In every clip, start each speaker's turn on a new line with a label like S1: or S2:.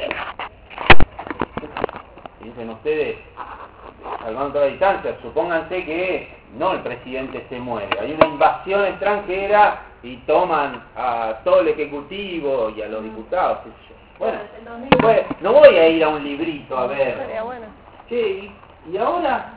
S1: Piensen ustedes, salvando toda distancia, supónganse que no el presidente se muere, hay una invasión extranjera y toman a todo el ejecutivo y a los diputados, qué sé yo. Bueno, pues, no voy a ir a un librito a ver. Che, y ahora...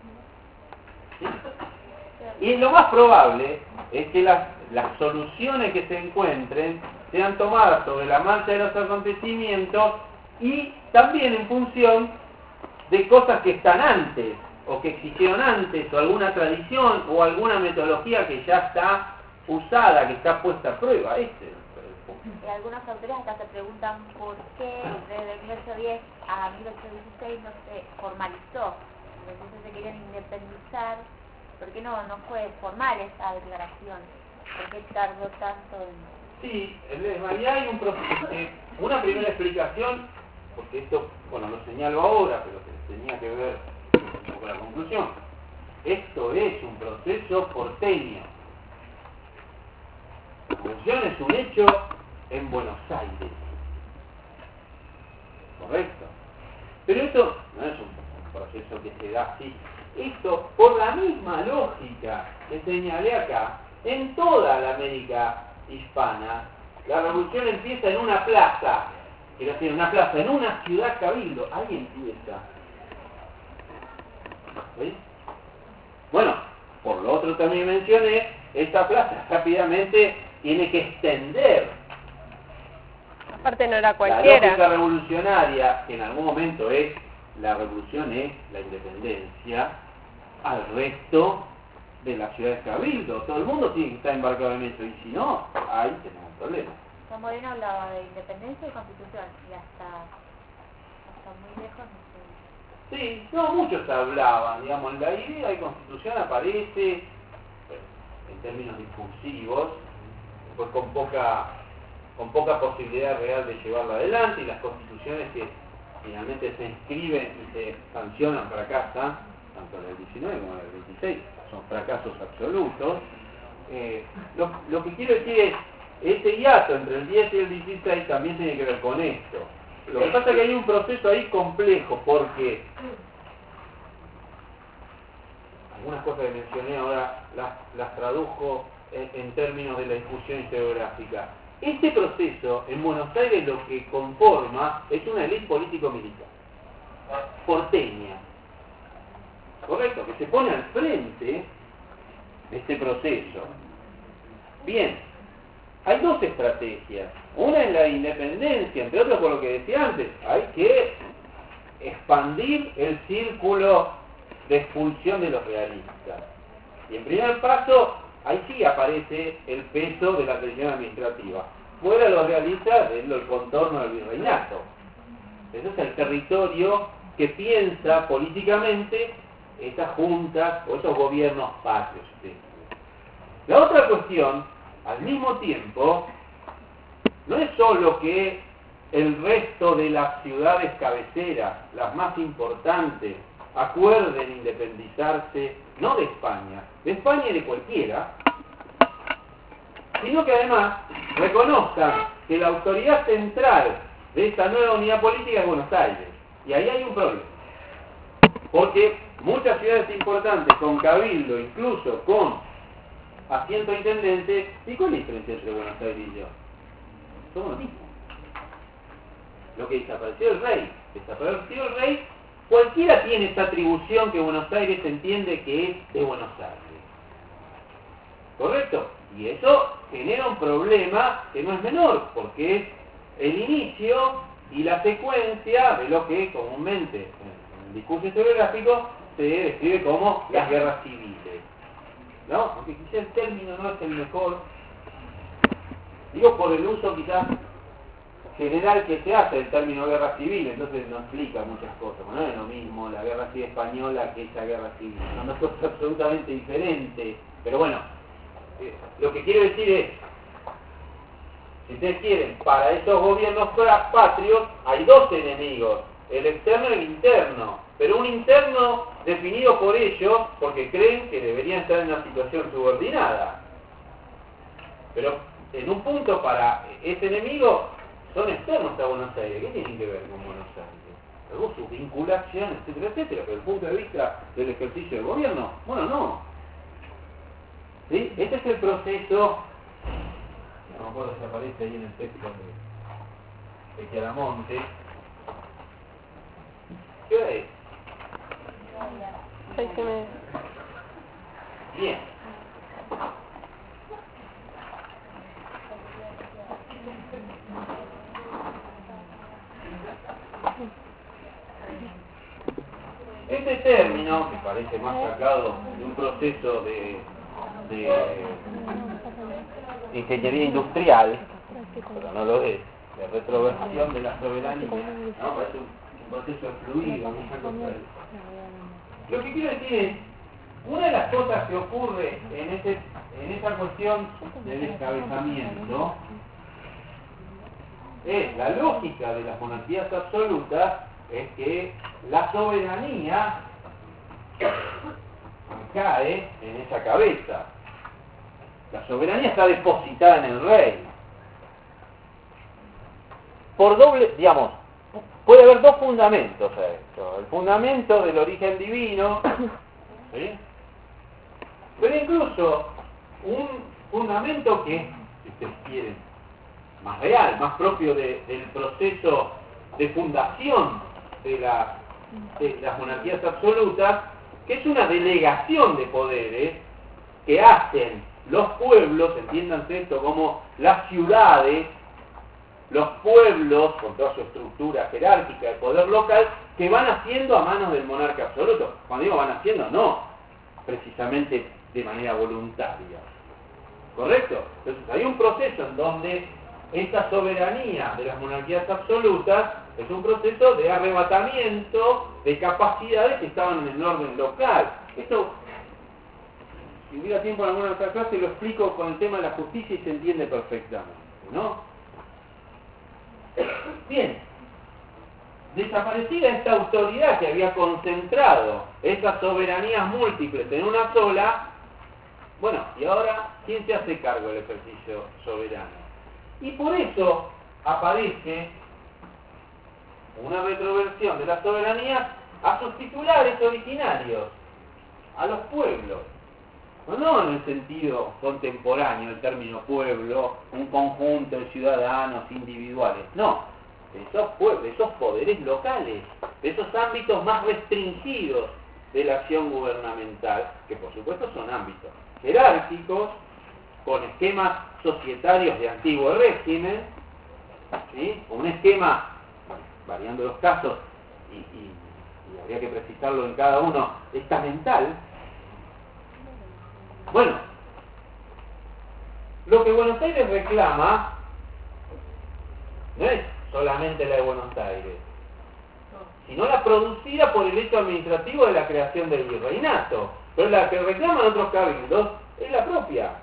S1: Y lo más probable es que las soluciones que se encuentren sean tomadas sobre la marcha de los acontecimientos y también en función de cosas que están antes, o que existieron antes, o alguna tradición, o alguna metodología que ya está usada, que está puesta a prueba.
S2: Y algunos autores hasta se preguntan por qué desde 1810 a 1816 no se formalizó. Entonces se querían independizar. ¿Por qué no fue formal esa declaración? ¿Por qué tardó tanto en...?
S1: Sí, en realidad hay un proceso. Una primera explicación, porque esto, bueno, lo señalo ahora, pero que tenía que ver un poco con la conclusión. Esto es un proceso porteño. La revolución es un hecho en Buenos Aires. ¿Correcto? Pero esto no es un proceso que se da así. Esto, por la misma lógica que señalé acá, en toda la América hispana, la revolución empieza en una plaza, quiero decir, en una ciudad cabildo. Ahí empieza. ¿Sí? Bueno, por lo otro también mencioné, esta plaza rápidamente tiene que extender.
S3: Aparte no era cualquiera.
S1: La lógica revolucionaria, que en algún momento es, la revolución es la independencia, al resto de las ciudades cabildo. Todo el mundo tiene que estar embarcado en eso, y si no, ahí tenemos un problema.
S2: San Moreno hablaba de independencia y constitución, y hasta muy lejos no sé.
S1: Sí, no, muchos hablaban, digamos, la idea de constitución aparece en términos discursivos, pues con poca posibilidad real de llevarla adelante, y las constituciones que finalmente se inscriben y se sancionan fracasan, tanto en el 19 como en el 26, son fracasos absolutos. Lo que quiero decir es, ese hiato entre el 10 y el 16 también tiene que ver con esto. Lo que pasa es que hay un proceso ahí complejo, porque algunas cosas que mencioné ahora las tradujo en términos de la discusión historiográfica. Este proceso en Buenos Aires lo que conforma es una élite político-militar, porteña, correcto, que se pone al frente de este proceso. Bien, hay dos estrategias. Una es la independencia, entre otras por lo que decía antes, hay que expandir el círculo de expulsión de los realistas. Y en primer paso, ahí sí aparece el peso de la tradición administrativa. Fuera los realistas, el contorno del virreinato. Ese es el territorio que piensa políticamente estas juntas o esos gobiernos patrios. La otra cuestión, al mismo tiempo, no es solo que el resto de las ciudades cabeceras, las más importantes, acuerden independizarse, no de España y de cualquiera, sino que además reconozcan que la autoridad central de esta nueva unidad política es Buenos Aires. Y ahí hay un problema. Porque muchas ciudades importantes con cabildo, incluso con asiento intendente, ¿y cuál es la diferencia entre Buenos Aires y yo? Somos lo mismo. Lo que desapareció el rey, cualquiera tiene esta atribución que Buenos Aires entiende que es de Buenos Aires. ¿Correcto? Y eso genera un problema que no es menor, porque es el inicio y la secuencia de lo que comúnmente en el discurso historiográfico se describe como las guerras civiles. ¿No? Aunque quizá el término no es el mejor, digo por el uso quizás general que se hace del término guerra civil, entonces no explica muchas cosas. No es lo mismo la guerra civil española que esa guerra civil, son dos cosas absolutamente diferentes. Pero bueno, lo que quiero decir es, si ustedes quieren, para estos gobiernos patrios hay dos enemigos, el externo y el interno, pero un interno definido por ellos porque creen que deberían estar en una situación subordinada. Pero en un punto para ese enemigo son externos a Buenos Aires. ¿Qué tienen que ver con Buenos Aires? Luego su vinculación, etcétera, etcétera. Pero desde el punto de vista del ejercicio del gobierno, bueno, no. ¿Sí? Este es el proceso, no me acuerdo si aparece ahí en el texto de Chiaramonte. ¿Qué hora es?
S3: 6:30.
S1: Bien. Este término, que parece más sacado de un proceso de ingeniería industrial, pero no lo es, de retroversión de la soberanía, ¿no? Parece un proceso fluido, mucha cosa de eso. Lo que quiero decir es, una de las cosas que ocurre en esa cuestión de descabezamiento es la lógica de las monarquías absolutas, es que la soberanía cae en esa cabeza. La soberanía está depositada en el rey. Por doble, digamos, puede haber dos fundamentos a esto. El fundamento del origen divino, ¿sí? Pero incluso un fundamento que, si ustedes quieren, más real, más propio del proceso de fundación de las monarquías absolutas, que es una delegación de poderes que hacen los pueblos, entiéndanse esto como las ciudades, los pueblos, con toda su estructura jerárquica de poder local, que van haciendo a manos del monarca absoluto. Cuando digo van haciendo, no precisamente de manera voluntaria. ¿Correcto? Entonces hay un proceso en donde esta soberanía de las monarquías absolutas es un proceso de arrebatamiento de capacidades que estaban en el orden local. Esto, si hubiera tiempo en alguna otra clase, lo explico con el tema de la justicia y se entiende perfectamente, ¿no? Bien, desaparecida esta autoridad que había concentrado estas soberanías múltiples en una sola, bueno, y ahora, ¿quién se hace cargo del ejercicio soberano? Y por eso aparece una retroversión de la soberanía a sus titulares originarios, a los pueblos. No en el sentido contemporáneo del término pueblo, un conjunto de ciudadanos individuales, no, de esos pueblos, de esos poderes locales, de esos ámbitos más restringidos de la acción gubernamental, que por supuesto son ámbitos jerárquicos, con esquemas societarios de antiguo régimen, ¿sí? Un esquema, variando los casos, y habría que precisarlo en cada uno, estamental. Bueno, lo que Buenos Aires reclama no es solamente la de Buenos Aires, sino la producida por el hecho administrativo de la creación del virreinato. Pero la que reclaman otros cabildos es la propia.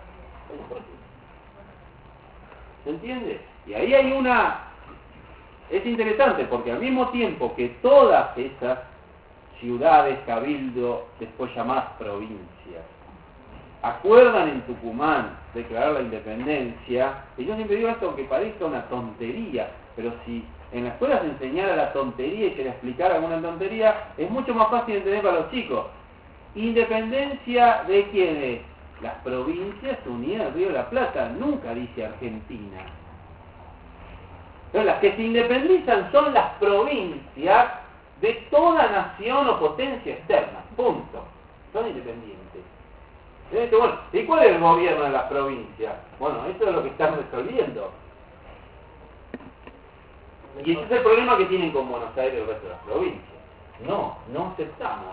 S1: ¿Se entiende? Y ahí hay una... Es interesante porque al mismo tiempo que todas esas ciudades, cabildo, después llamadas provincias, acuerdan en Tucumán declarar la independencia, y yo siempre digo esto aunque parezca una tontería, pero si en la escuela se enseñara la tontería y se le explicara alguna tontería, es mucho más fácil de entender para los chicos. ¿Independencia de quiénes? Las provincias unidas al Río de la Plata, nunca dice Argentina. Pero las que se independizan son las provincias de toda nación o potencia externa, punto. Son independientes. Bueno, ¿y cuál es el gobierno de las provincias? Bueno, eso es lo que están resolviendo. Y ese es el problema que tienen con Buenos Aires y el resto de las provincias. No aceptamos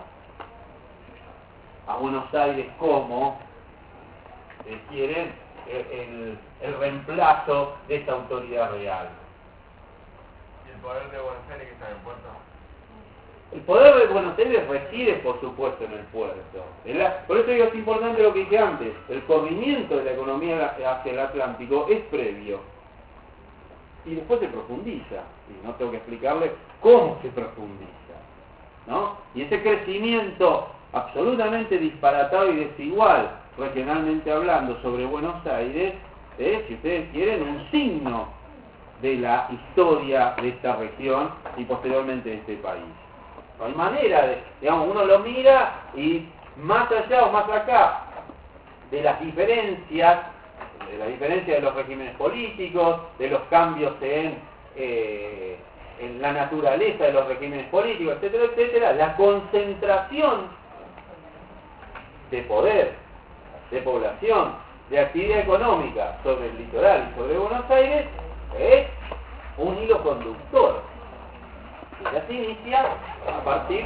S1: a Buenos Aires como, quieren, el reemplazo de esta autoridad real.
S4: ¿Y el poder de Buenos Aires que está en el puerto?
S1: El poder de Buenos Aires reside, por supuesto, en el puerto. Por eso digo, es importante lo que dije antes. El corrimiento de la economía hacia el Atlántico es previo. Y después se profundiza. Y no tengo que explicarle cómo se profundiza, ¿no? Y ese crecimiento absolutamente disparatado y desigual, regionalmente hablando, sobre Buenos Aires, es, si ustedes quieren, un signo de la historia de esta región y posteriormente de este país. No hay manera de, digamos, uno lo mira y más allá o más acá de las diferencias, de los regímenes políticos, de los cambios en la naturaleza de los regímenes políticos, etcétera, etcétera, la concentración de poder, de población, de actividad económica sobre el litoral y sobre Buenos Aires es un hilo conductor que ya se inicia a partir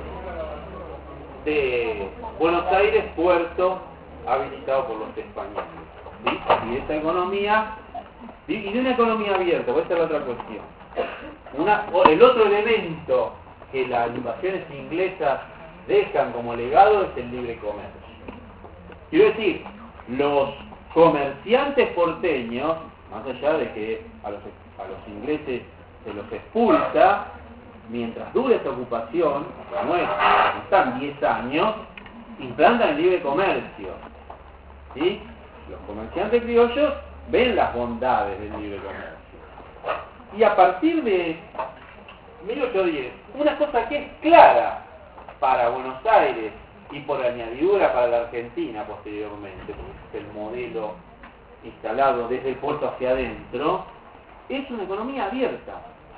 S1: de Buenos Aires, puerto habilitado por los españoles, ¿sí? Y de esta economía, y de una economía abierta, esta es la otra cuestión. El otro elemento que las invasiones inglesas dejan como legado es el libre comercio. Quiero decir, los comerciantes porteños, más allá de que a los ingleses se los expulsa, mientras dure esta ocupación, no están 10 años, implantan el libre comercio. ¿Sí? Los comerciantes criollos ven las bondades del libre comercio. Y a partir de 1810, una cosa que es clara para Buenos Aires y por añadidura para la Argentina posteriormente, porque es el modelo instalado desde el puerto hacia adentro, es una economía abierta.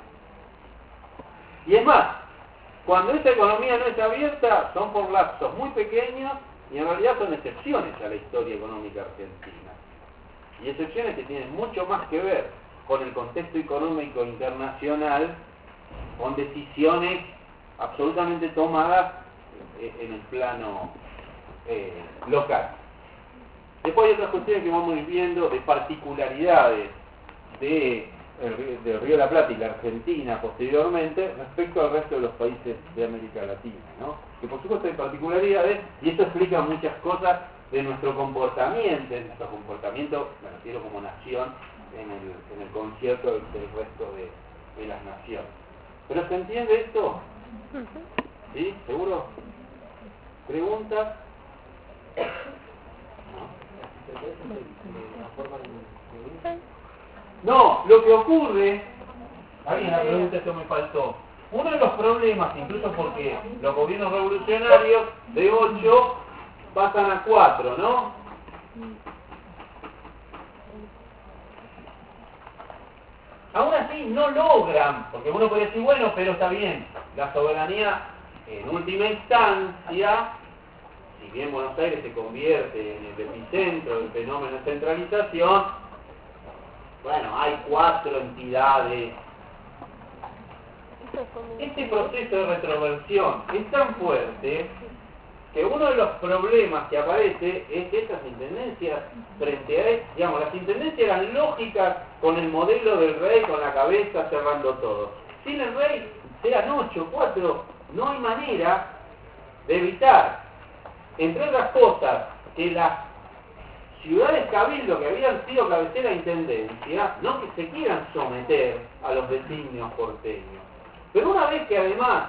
S1: Y es más, cuando esta economía no es abierta, son por lapsos muy pequeños y en realidad son excepciones a la historia económica argentina. Y excepciones que tienen mucho más que ver con el contexto económico internacional, con decisiones absolutamente tomadas en el plano local. Después hay otras cuestiones que vamos a ir viendo de particularidades del Río de la Plata y la Argentina posteriormente respecto al resto de los países de América Latina, ¿no? Que por supuesto hay particularidades y esto explica muchas cosas de nuestro comportamiento, me refiero como nación, en el concierto del resto de las naciones. ¿Pero se entiende esto? ¿Sí? ¿Seguro? ¿Preguntas? No, lo que ocurre, alguien la pregunta, esto me faltó. Uno de los problemas, incluso porque los gobiernos revolucionarios de 8 pasan a 4, ¿no? Aún así no logran, porque uno puede decir, bueno, pero está bien, la soberanía en última instancia, si bien Buenos Aires se convierte en el epicentro del fenómeno de centralización, bueno, hay 4 entidades. Este proceso de retroversión es tan fuerte que uno de los problemas que aparece es que estas intendencias frente a digamos, las intendencias eran lógicas con el modelo del rey con la cabeza cerrando todo. Sin el rey, sean 8, 4, no hay manera de evitar, entre otras cosas, que las ciudades cabildo que habían sido cabecera de intendencia, no que se quieran someter a los designios porteños. Pero una vez que además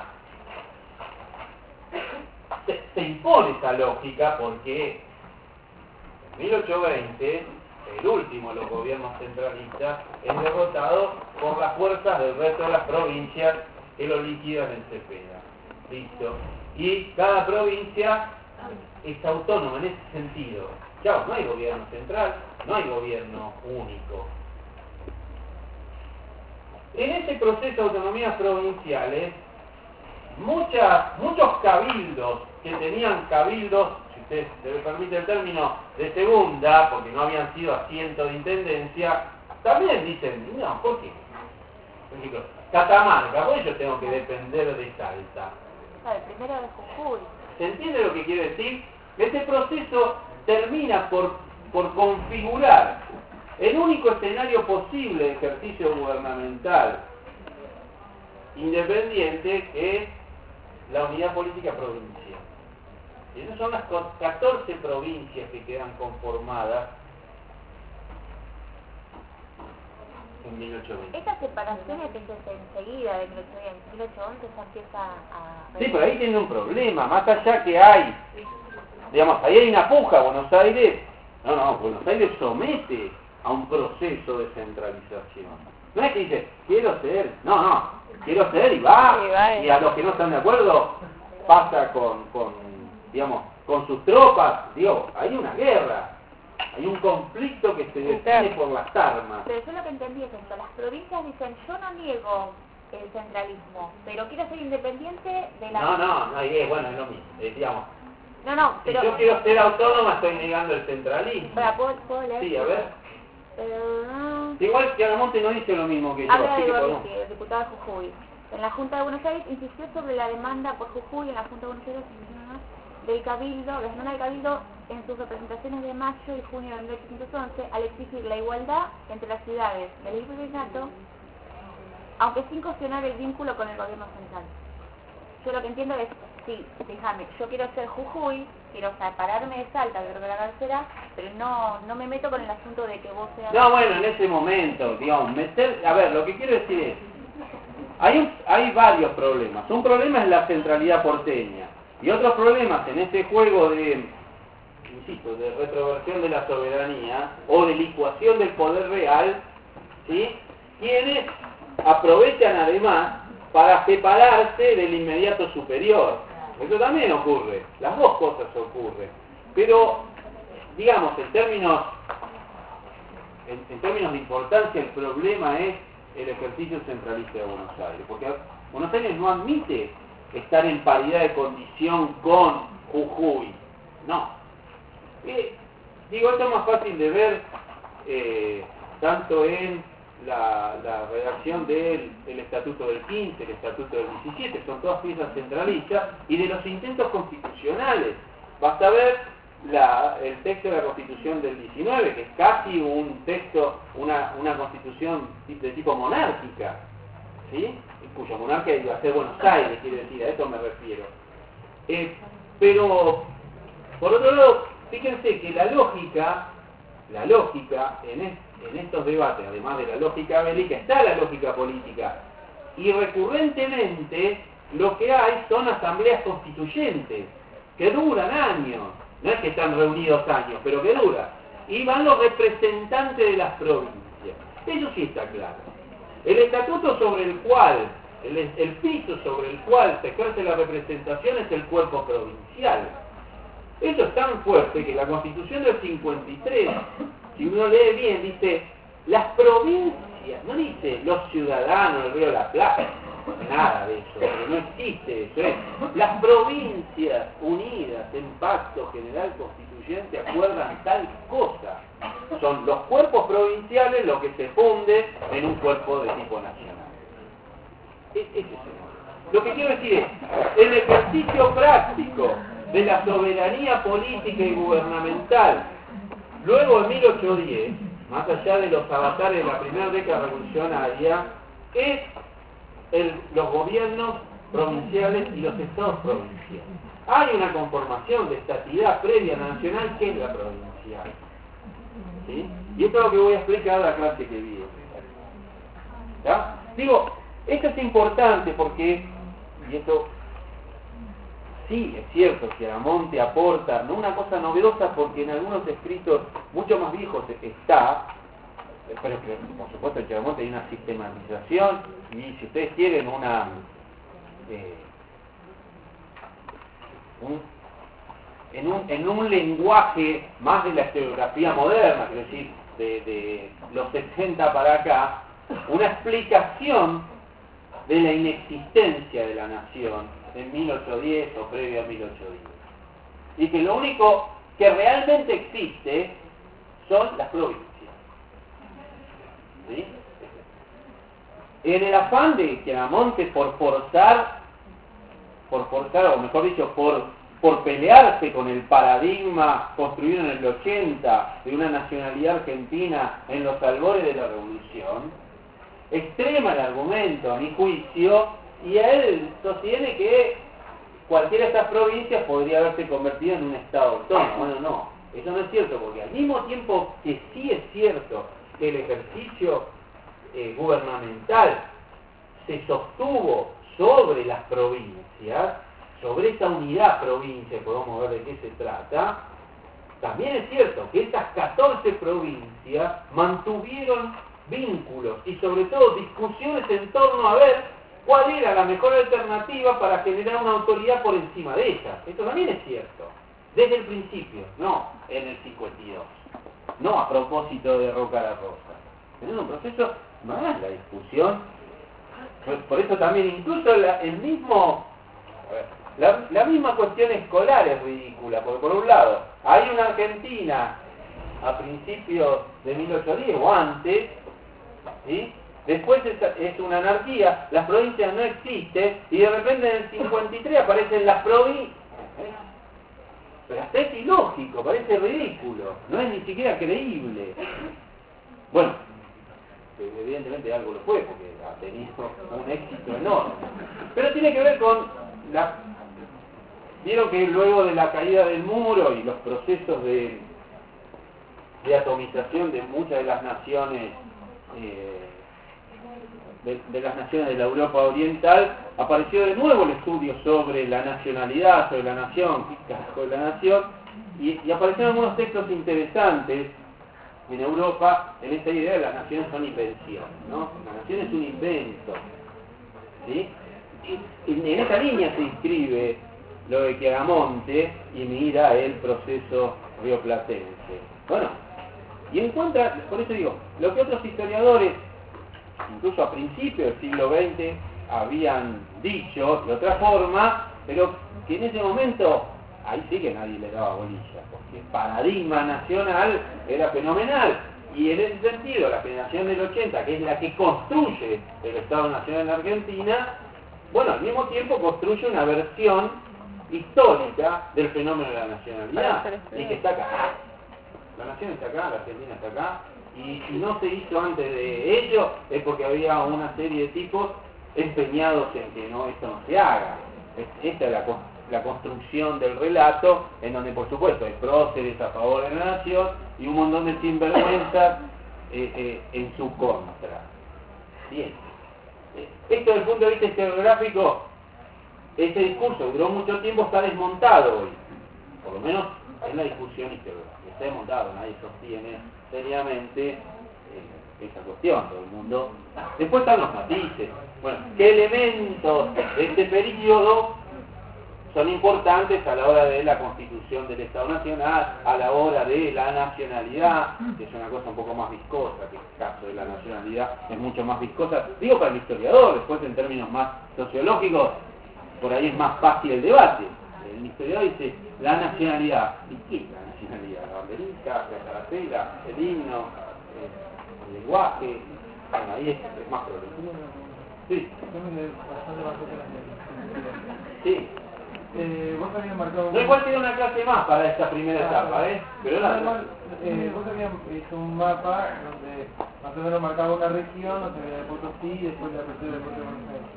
S1: se impone esa lógica, porque en 1820 el último de los gobiernos centralistas es derrotado por las fuerzas del resto de las provincias que lo liquidan en Cepeda. ¿Listo? Y cada provincia es autónoma en ese sentido. Chao, no hay gobierno central, no hay gobierno único. En ese proceso de autonomías provinciales, muchos cabildos que tenían cabildos, si usted se me permite el término, de segunda, porque no habían sido asientos de intendencia, también dicen, no, ¿por qué? Por ejemplo, Catamarca, ¿por qué yo tengo que depender de Salta?
S2: El primero de Jujuy.
S1: ¿Se entiende lo que quiere decir? Este proceso termina por configurar el único escenario posible de ejercicio gubernamental independiente, que es la unidad política provincial. Y esas son las 14 provincias que quedan conformadas en 1820.
S2: Esta separación empieza enseguida de 1811 ya empieza a...
S1: Sí, pero ahí tiene un problema, más allá que hay, digamos, ahí hay una puja. Buenos Aires somete a un proceso de centralización. No es que dice, quiero ser, no, quiero ser y va, y a los que no están de acuerdo, pasa digamos, con sus tropas, digo, hay una guerra, hay un conflicto que se define por las armas.
S2: Pero yo lo que entendí es esto, las provincias dicen, yo no niego el centralismo, pero quiero ser independiente de la...
S1: No, bueno, es lo mismo, digamos.
S2: No, pero...
S1: Si yo quiero ser autónoma, estoy negando el centralismo.
S2: ¿Puedo leer?
S1: Sí, a ver. Igual que Chiaramonte no dice lo mismo que yo.
S2: Habla
S1: así
S2: de
S1: que
S2: Gorriti, el diputado de Jujuy. En la Junta de Buenos Aires insistió sobre la demanda por Jujuy en la Junta de Buenos Aires del Cabildo, del Cabildo en sus representaciones de mayo y junio de 1811 al exigir la igualdad entre las ciudades del virreinato, aunque sin cuestionar el vínculo con el gobierno central. Yo lo que entiendo es, sí, déjame, yo quiero ser Jujuy, quiero separarme de Salta, creo que la cabecera, pero no me meto con el asunto de que vos seas...
S1: No, bueno, en ese momento, digamos, a ver, lo que quiero decir es, hay varios problemas. Un problema es la centralidad porteña, y otros problemas en este juego de, insisto, de retroversión de la soberanía, o de licuación del poder real, ¿sí? Quienes aprovechan además para separarse del inmediato superior. Eso también ocurre, las dos cosas ocurren. Pero, digamos, en términos de importancia, el problema es el ejercicio centralista de Buenos Aires, porque Buenos Aires no admite estar en paridad de condición con Jujuy, no. Digo, esto es más fácil de ver tanto en la redacción del Estatuto del 15, el Estatuto del 17, son todas piezas centralistas, y de los intentos constitucionales. Basta ver el texto de la Constitución del 19, que es casi un texto, una constitución de tipo monárquica, ¿sí? Cuya monarquía iba a ser Buenos Aires, quiere decir, a eso me refiero. Pero, por otro lado, fíjense que la lógica en estos debates, además de la lógica bélica, está la lógica política. Y recurrentemente lo que hay son asambleas constituyentes, que duran años. No es que están reunidos años, pero que duran. Y van los representantes de las provincias. Eso sí está claro. El estatuto sobre el cual, el piso sobre el cual se ejerce la representación es el cuerpo provincial. Eso es tan fuerte que la Constitución del 53, si uno lee bien, dice, las provincias, no dice los ciudadanos del Río de la Plata, nada de eso, no existe eso, es las provincias unidas en pacto general constituyente acuerdan tal cosa. Son los cuerpos provinciales lo que se funde en un cuerpo de tipo nacional. Lo que quiero decir es, el ejercicio práctico de la soberanía política y gubernamental, luego de 1810, más allá de los avatares de la primera década revolucionaria, es los gobiernos provinciales y los estados provinciales. Hay una conformación de estatidad previa nacional que es la provincial. ¿Sí? Y esto es lo que voy a explicar la clase que viene. ¿Ya? Digo, esto es importante porque, y esto sí es cierto, Chiaramonte aporta, no una cosa novedosa porque en algunos escritos mucho más viejos está, pero que por supuesto en Chiaramonte hay una sistematización y si ustedes quieren en un lenguaje más de la historiografía moderna, es decir, de los 70 para acá, una explicación de la inexistencia de la nación en 1810 o previo a 1810. Y que lo único que realmente existe son las provincias. ¿Sí? En el afán de Chiaramonte por forzar, o mejor dicho, por pelearse con el paradigma construido en el 80 de una nacionalidad argentina en los albores de la revolución, extrema el argumento, a mi juicio, y él sostiene que cualquiera de estas provincias podría haberse convertido en un estado autónomo. Bueno, no, eso no es cierto, porque al mismo tiempo que sí es cierto que el ejercicio gubernamental se sostuvo sobre las provincias, sobre esta unidad provincia, podemos ver de qué se trata, también es cierto que estas 14 provincias mantuvieron vínculos y sobre todo discusiones en torno a ver cuál era la mejor alternativa para generar una autoridad por encima de ella. Esto también es cierto, desde el principio, no en el 52, no a propósito de Roca la Rosa. Es un proceso más la discusión, por eso también incluso la misma cuestión escolar es ridícula, porque por un lado hay una Argentina a principios de 1810 o antes, ¿sí? Después es una anarquía, las provincias no existen y de repente en el 53 aparecen las provincias. Pero hasta es ilógico, parece ridículo, no es ni siquiera creíble. Bueno, evidentemente algo lo fue porque ha tenido un éxito enorme. Pero tiene que ver con vieron que luego de la caída del muro y los procesos de atomización de muchas de las naciones de las naciones de la Europa Oriental, apareció de nuevo el estudio sobre la nacionalidad, sobre la nación, qué carajo es la nación, y aparecieron algunos textos interesantes en Europa en esta idea de las naciones son invenciones, ¿no? La nación es un invento, ¿sí? Y en esa línea se inscribe lo de Chiaramonte y mira el proceso rioplatense. Bueno, y encuentra, por eso digo, lo que otros historiadores, incluso a principios del siglo XX, habían dicho de otra forma, pero que en ese momento, ahí sí que nadie le daba bolilla, porque el paradigma nacional era fenomenal, y en ese sentido, la generación del 80, que es la que construye el Estado Nacional en Argentina, bueno, al mismo tiempo construye una versión histórica del fenómeno de la nacionalidad, y que está acá. La nación está acá, la Argentina está acá, y si no se hizo antes de ello, es porque había una serie de tipos empeñados en que no, esto no se haga. Esta es la construcción del relato, en donde por supuesto hay próceres a favor de la nación y un montón de sinvergüenzas en su contra. Bien. Esto desde el punto de vista historiográfico, este discurso duró mucho tiempo, está desmontado hoy, por lo menos en la discusión historiográfica. Está desmontado, nadie sostiene seriamente esa cuestión, todo el mundo. Después están los matices. Bueno, ¿qué elementos de este periodo son importantes a la hora de la constitución del Estado Nacional, a la hora de la nacionalidad, que es una cosa un poco más viscosa, que el caso de la nacionalidad es mucho más viscosa, digo para el historiador, después en términos más sociológicos, por ahí es más fácil el debate. El historiador dice, la nacionalidad, ¿y qué es la nacionalidad? La banderita, la carátula, el himno, el lenguaje, bueno, ahí es más problema. Sí. Sí.
S5: Vos habías marcado...
S1: No, igual tiene una clase más para esta primera etapa, Pero
S5: vos habías hecho un mapa donde más o menos marcaba una región, donde había de Potosí y después la apertura del puerto de Buenos Aires.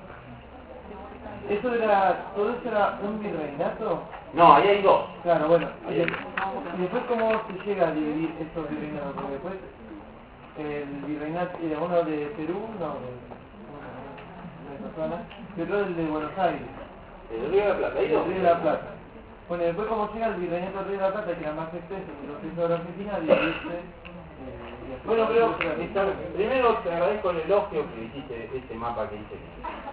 S5: ¿Todo eso era un virreinato?
S1: No, ahí hay dos.
S5: Claro, bueno. Y después, ¿cómo se llega a dividir estos virreinatos? Porque después, el virreinato, uno de Perú, no, de esa zona, y otro del de Buenos Aires.
S1: El Río de la Plata, ahí
S5: El Río de la Plata. Bueno, después como llega el virreinato del Río de la Plata, que era más extenso que los extensos de la Argentina, dividirse...
S1: Bueno, pero primero te agradezco el elogio que hiciste, ese mapa que hice.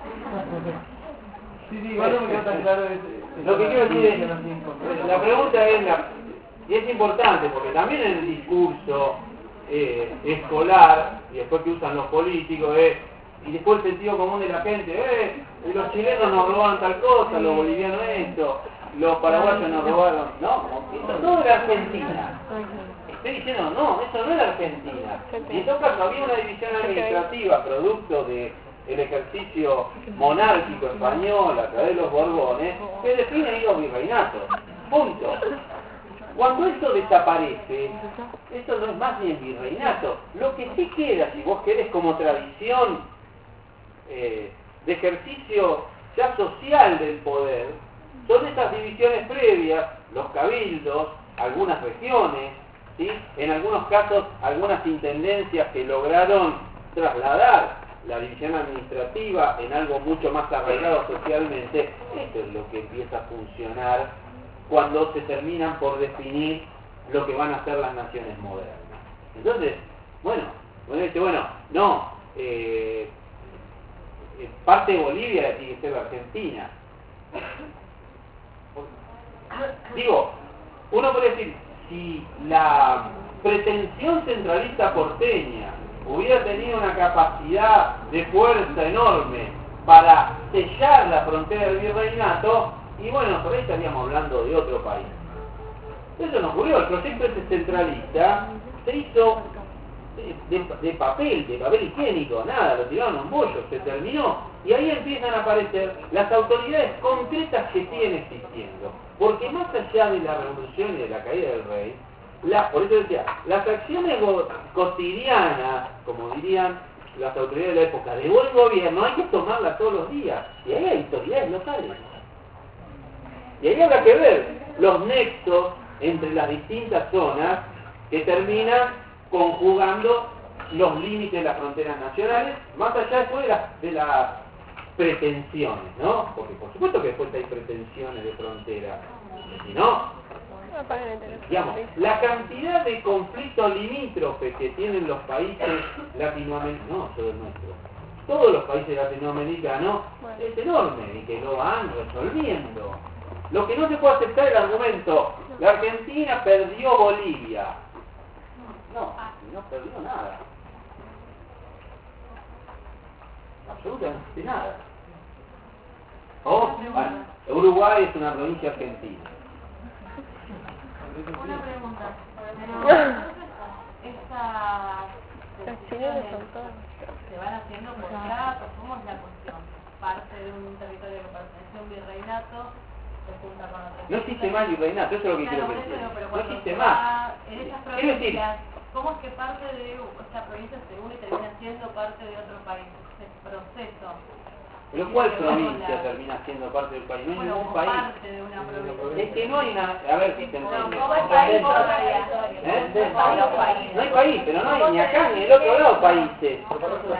S5: Sí, igual no me quedó tan claro
S1: lo que quiero decir es, la pregunta es, y es importante, porque también en el discurso escolar, y después que usan los políticos, y después el sentido común de la gente, los chilenos nos roban tal cosa, los bolivianos esto, los paraguayos nos robaron, no, eso no era Argentina. Estoy diciendo, no, eso no era Argentina. Y en todo caso había una división administrativa producto de el ejercicio monárquico español a través de los Borbones, que define ahí los virreinatos. Punto. Cuando esto desaparece, esto no es más ni el virreinato. Lo que sí queda, si vos querés como tradición de ejercicio ya social del poder, son estas divisiones previas, los cabildos, algunas regiones, ¿sí? En algunos casos, algunas intendencias que lograron trasladar la división administrativa en algo mucho más arraigado socialmente. Esto es lo que empieza a funcionar cuando se terminan por definir lo que van a ser las naciones modernas. Entonces, bueno, Uno dice, bueno, no, parte de Bolivia tiene que ser Argentina. Digo, uno puede decir, si la pretensión centralista porteña hubiera tenido una capacidad de fuerza enorme para sellar la frontera del virreinato, y bueno, por ahí estaríamos hablando de otro país. Eso no ocurrió, el proyecto ese centralista se hizo de papel higiénico, nada, lo tiraron a un bollo, se terminó, y ahí empiezan a aparecer las autoridades concretas que siguen existiendo, porque más allá de la revolución y de la caída del rey, por eso decía, las acciones cotidianas, como dirían las autoridades de la época, de buen gobierno, hay que tomarlas todos los días, y ahí hay autoridades locales. Y ahí habrá que ver los nexos entre las distintas zonas que terminan conjugando los límites de las fronteras nacionales, más allá después de las pretensiones, ¿no? Porque por supuesto que después hay pretensiones de frontera, si no, digamos, la cantidad de conflictos limítrofes que tienen los países latinoamericanos, no solo el nuestro, todos los países latinoamericanos, es enorme y que lo van resolviendo. Lo que no se puede aceptar es el argumento, la Argentina perdió Bolivia. No perdió nada. Absolutamente nada. Bueno, Uruguay es una provincia argentina.
S6: Una pregunta. Estas decisiones se van haciendo por trato, ¿cómo es la cuestión? Parte de un territorio que pertenece a un virreinato se junta con otro.
S1: No existe más virreinato, eso es lo que quiero decir. No existe más.
S6: En esas provincias, ¿cómo es que parte de esta provincia se une y termina siendo parte de otro país? Ese proceso.
S1: ¿Pero cuál provincia termina siendo parte del país? No hay ningún país.
S6: Parte de una provincia.
S1: Es que no hay nada. A ver si te entiendes.
S2: ¿Cómo es país todavía?
S1: No hay país, pero no hay ni acá ni del otro lado países.
S6: Este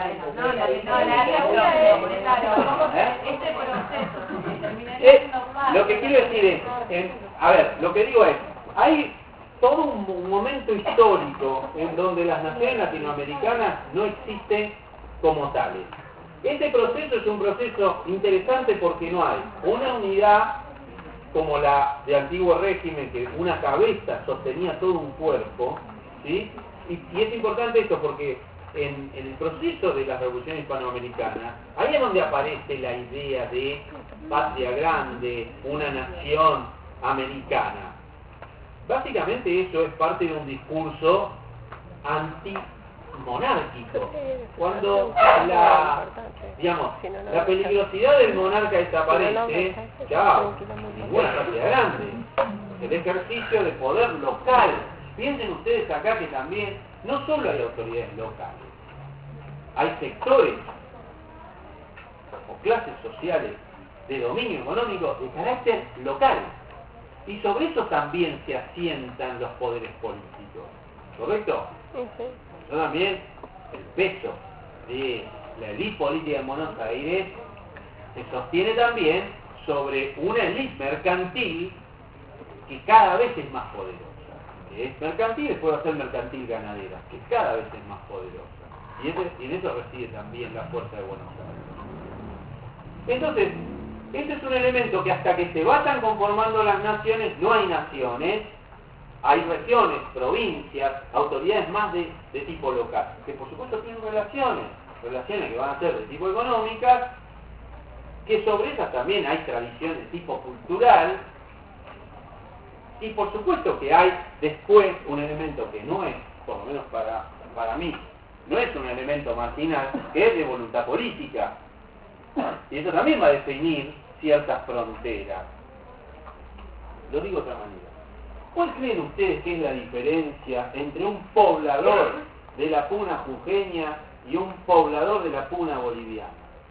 S6: proceso terminaría siendo parte.
S1: Lo que quiero decir es, a ver, lo que digo es, hay todo un momento histórico en donde las naciones latinoamericanas no existen como tales. Este proceso es un proceso interesante porque no hay una unidad como la de antiguo régimen, que una cabeza sostenía todo un cuerpo, ¿sí? Y es importante esto porque en el proceso de la revolución hispanoamericana, ahí es donde aparece la idea de patria grande, una nación americana. Básicamente eso es parte de un discurso antimonárquico. Cuando la peligrosidad del monarca desaparece, chao, ninguna patria grande. El ejercicio de poder local. Piensen ustedes acá que también no solo hay autoridades locales, hay sectores o clases sociales de dominio económico de carácter local. Y sobre eso también se asientan los poderes políticos. ¿Correcto? Eso también, el peso de la élite política de Buenos Aires se sostiene también sobre una élite mercantil que cada vez es más poderosa. Que es mercantil y después va a ser mercantil ganadera, que cada vez es más poderosa. Y en eso reside también la fuerza de Buenos Aires. Entonces, este es un elemento que hasta que se vayan conformando las naciones, no hay naciones, hay regiones, provincias, autoridades más de tipo local, que por supuesto tienen relaciones que van a ser de tipo económicas, que sobre esas también hay tradiciones de tipo cultural, y por supuesto que hay después un elemento que no es, por lo menos para mí, no es un elemento marginal, que es de voluntad política. Y eso también va a definir ciertas fronteras. Lo digo de otra manera. ¿Cuál creen ustedes que es la diferencia entre un poblador de la puna jujeña y un poblador de la puna boliviana?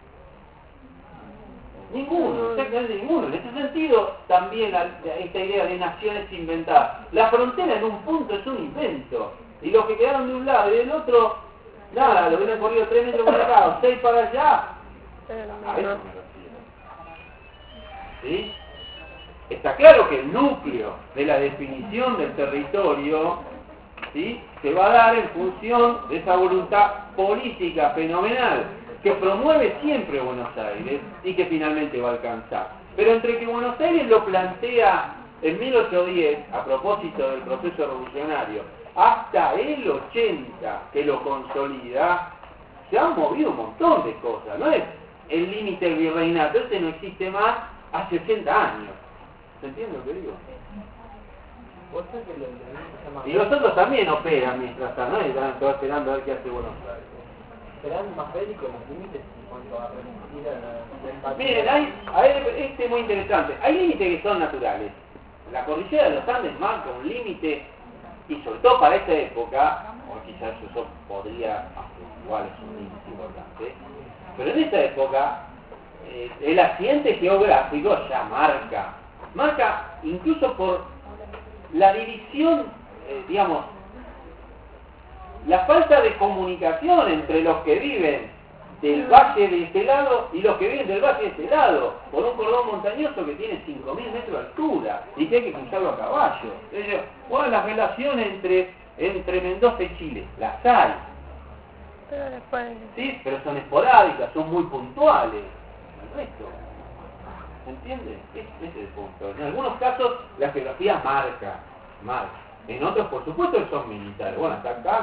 S1: Ninguno, exactamente ninguno. En ese sentido, también esta idea de naciones inventadas. La frontera en un punto es un invento. Y los que quedaron de un lado y del otro, nada, lo hubieran corrido 3 metros para acá, 6 para allá. A eso me refiero. ¿Sí? Está claro que el núcleo de la definición del territorio ¿sí? Se va a dar en función de esa voluntad política fenomenal que promueve siempre Buenos Aires y que finalmente va a alcanzar. Pero entre que Buenos Aires lo plantea en 1810, a propósito del proceso revolucionario, hasta el 80 que lo consolida, se han movido un montón de cosas. No es el límite del virreinato, este no existe más hace 80 años. ¿Se entiende lo que digo? Y los otros también operan mientras tanto, ¿no? Y están todos esperando a ver qué hace Buenos Aires.
S5: ¿Serán más bélicos los límites en cuanto a resistir a la
S1: Miren, este es muy interesante. Hay límites que son naturales. La cordillera de los Andes marca un límite, y sobre todo para esta época, o quizás eso podría, igual es un límite importante, pero en esta época, el accidente geográfico ya marca incluso por la división, digamos, la falta de comunicación entre los que viven del valle de este lado y los que viven del valle de este lado, por un cordón montañoso que tiene 5.000 metros de altura y que hay que cruzarlo a caballo. Bueno, las relaciones entre Mendoza y Chile, las hay.
S3: Pero después...
S1: Sí, pero son esporádicas, son muy puntuales. El resto, ¿se entiende? Ese es el punto. En algunos casos la geografía marca. En otros, por supuesto, que son militares. Bueno,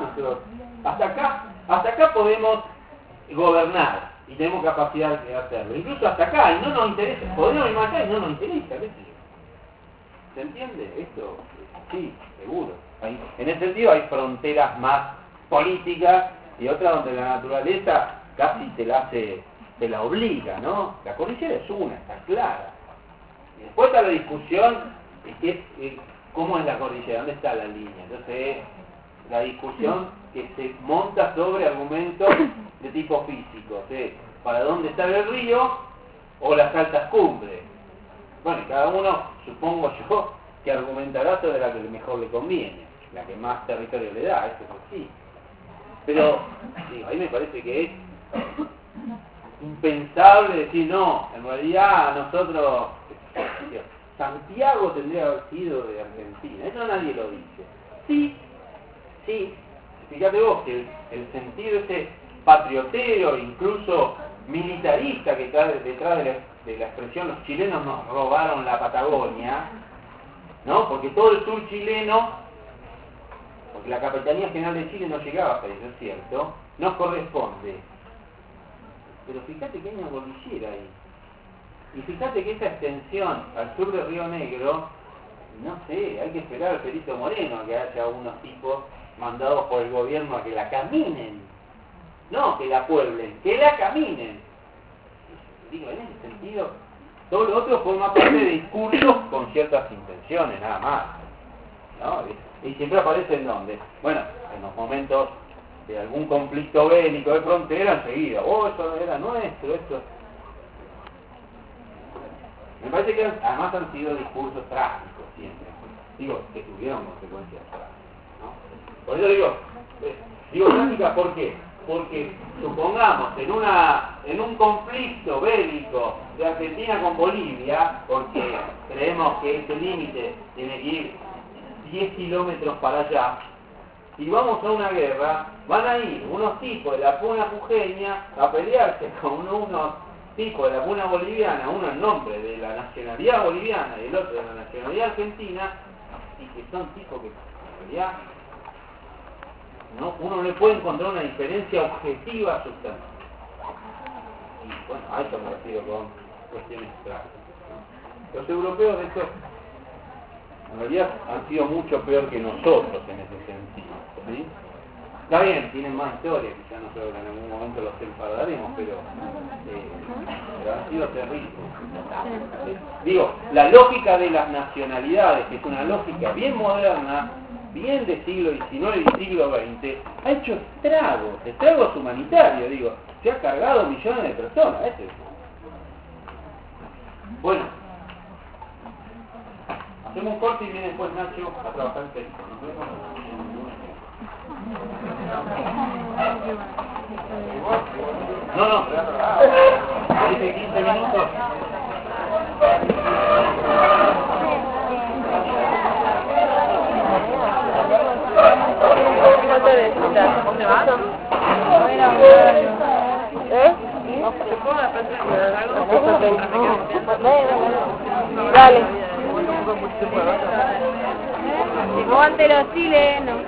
S1: hasta acá podemos gobernar y tenemos capacidad de hacerlo. Incluso hasta acá, y no nos interesa. Podríamos ir más acá y no nos interesa. ¿Qué sé yo? ¿Se entiende? Esto, sí, seguro. En ese sentido hay fronteras más políticas y otras donde la naturaleza casi te la obliga, ¿no? La cordillera es una, está clara. Y después está la discusión de cómo es la cordillera, dónde está la línea. Entonces, la discusión que se monta sobre argumentos de tipo físico, ¿sí? Para dónde está el río o las altas cumbres. Bueno, cada uno, supongo yo, que argumentará sobre la que mejor le conviene, la que más territorio le da, eso es así. Pero, digo, ahí me parece que es impensable decir, no, en realidad nosotros, Santiago tendría que haber sido de Argentina, eso nadie lo dice. Sí, fíjate vos que el sentido ese patriotero, incluso militarista que está detrás de la expresión los chilenos nos robaron la Patagonia, ¿no? Porque todo el sur chileno, porque la Capitanía General de Chile no llegaba hasta eso, es cierto, nos corresponde. Pero fíjate que hay una cordillera ahí. Y fíjate que esa extensión al sur de Río Negro, no sé, hay que esperar al Perito Moreno a que haya unos tipos mandados por el gobierno a que la caminen. No que la pueblen, que la caminen. Digo, en ese sentido, todo lo otro forma parte de discursos con ciertas intenciones, nada más. ¿No? Y siempre aparece en dónde. Bueno, en los momentos de algún conflicto bélico de frontera, enseguida, eso era nuestro, esto. Me parece que además han sido discursos trágicos siempre. Digo, que tuvieron consecuencias trágicas, ¿no? Por eso digo trágicas, ¿por qué? Porque supongamos en un conflicto bélico de Argentina con Bolivia, porque creemos que ese límite tiene que ir 10 kilómetros para allá, y vamos a una guerra, van a ir unos tipos de la Puna Jujeña a pelearse con unos tipos de la Puna Boliviana, uno en nombre de la nacionalidad boliviana y el otro de la nacionalidad argentina, y que son tipos que en realidad uno no le puede encontrar una diferencia objetiva sustancial. Y bueno, a eso me refiero con cuestiones trágicas, ¿no? Los europeos de hecho en realidad han sido mucho peor que nosotros en ese sentido, ¿sí? Está bien, tienen más historia, quizá nosotros en algún momento los enfadaremos, pero han sido terribles. Digo, la lógica de las nacionalidades, que es una lógica bien moderna, bien de siglo XIX y siglo XX, ha hecho estragos humanitarios, digo, se ha cargado millones de personas, Bueno, hacemos un corte y viene después Nacho a trabajar el técnico. Nos vemos. No. Dice 15 minutos.
S3: necesitas?
S6: ¿Vos te vas?
S3: ¿Eh?
S6: ¿Te puedo después algo?
S3: Eso tengo. Dale.
S2: Aguante los chilenos.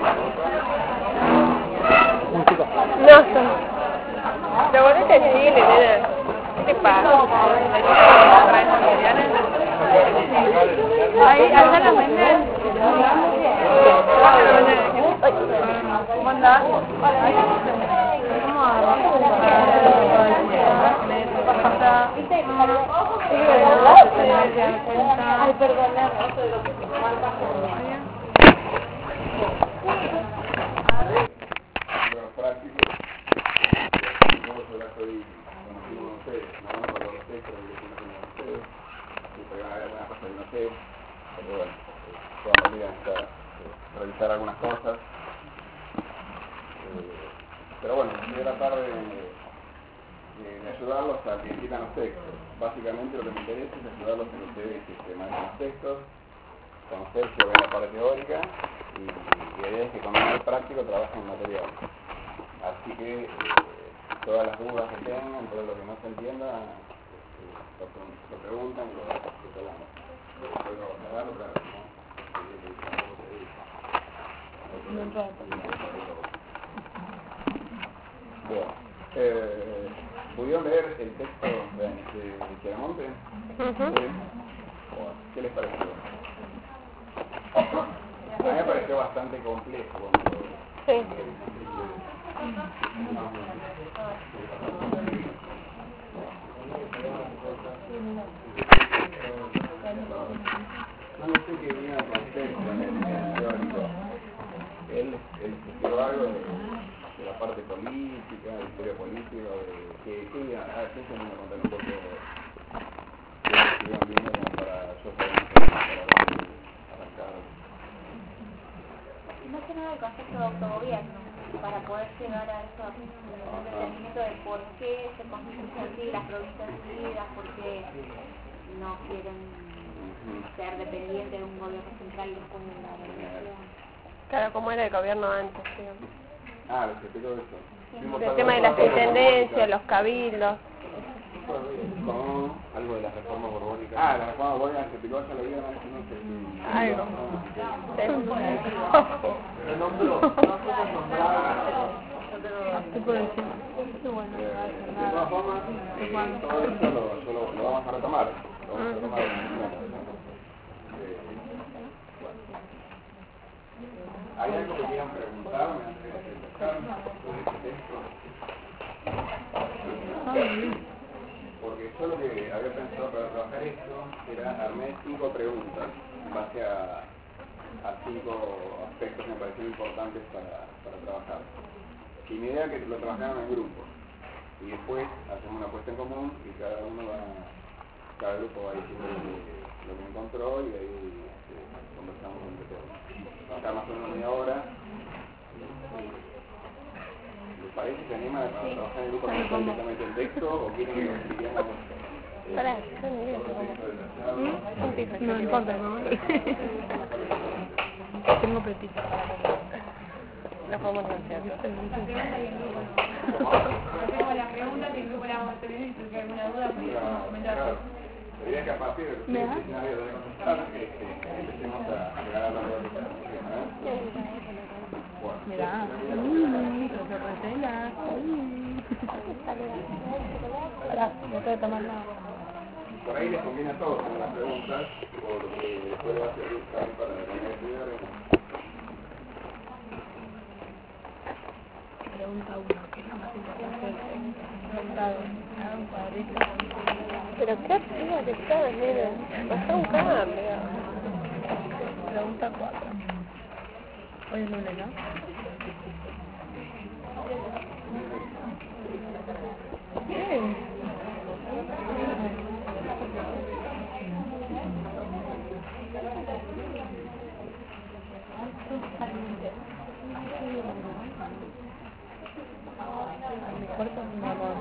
S3: No, te volviste a Chile, nena. ¿Qué te pasa?
S2: Ahí, allá la venden.
S6: ¿Cómo andás?
S2: Ay, perdóname.
S1: Los prácticos, yo la estoy conociendo con ustedes, no con los textos, yo conozco con ustedes, y pero hay algunas cosas que no sé, pero bueno, toda la vida está revisar algunas cosas, pero bueno, voy a tratar de ayudarlos a que entiendan los textos. Básicamente lo que me interesa es ayudarlos en ustedes que manejan los textos, conocer sobre la parte teórica y la idea es que con el práctico trabajen en material. Así que todas las dudas que tengan, todo lo que no se entienda, lo preguntan y lo hablamos. Después lo aclararlo, claro, Bien. ¿Pudieron leer el texto de Chiaramonte? ¿Qué les pareció? A mí me pareció bastante complejo.
S3: Sí.
S1: No sé qué viene al contexto en el teórico. Él escribió algo de la parte política, de historia política, que se me contar un poco de lo que estuvieron viendo como para yo para arrancar.
S2: Más que nada el concepto de autogobierno, para poder llegar a eso, un entendimiento de por qué se constituyen así las provincias unidas, por qué no quieren ser dependientes de un gobierno central después de la revolución.
S3: Claro, como era el gobierno antes, digamos.
S1: Ah, les explicó eso.
S3: El tema de las intendencias, los cabildos.
S1: Con algo de la reforma borbónica. Ah, la reforma borbónica se explicó, ya lo vieron, no sé si...
S3: Algo.
S5: El nombre, no somos nombrados.
S3: Te puedo decir.
S1: De todas formas, todo esto lo vamos a retomar. Lo vamos a retomar en un momento. ¿Hay algo que quieran preguntarme antes de empezar sobre este texto? Porque yo lo que había pensado para trabajar esto era armé 5 preguntas en base a 5 aspectos que me parecieron importantes para trabajar. Y mi idea es que lo trabajaran en grupos. Y después hacemos una puesta en común y cada grupo va diciendo lo que encontró y ahí conversamos entre todos. Acá más o menos media hora. ¿Les parece que se animan a trabajar en grupo directamente el texto o quieren que lo expliquemos?
S3: Pará, yo no digo que no importa, ¿no? Tengo pretito. No podemos negociar.
S6: Hacemos las preguntas y el grupo la vamos a terminar y si hay alguna duda, pues comentar.
S1: Diría que a partir de lo que ustedes no había de contestar, empecemos a llegar a la resolución.
S3: Mirá, pará, no tengo que tomar nada.
S1: Por ahí les conviene a todos con las preguntas, porque después va a servir también para la manera de estudiar.
S3: Pregunta 1, que es lo más importante del texto. Pregunta 2, haga un cuadrito. Pero qué activa que estás, mira. Basta un cambio. Pregunta 4. Hoy es lunes, ¿no? Bien. Mi cuerpo es un amor.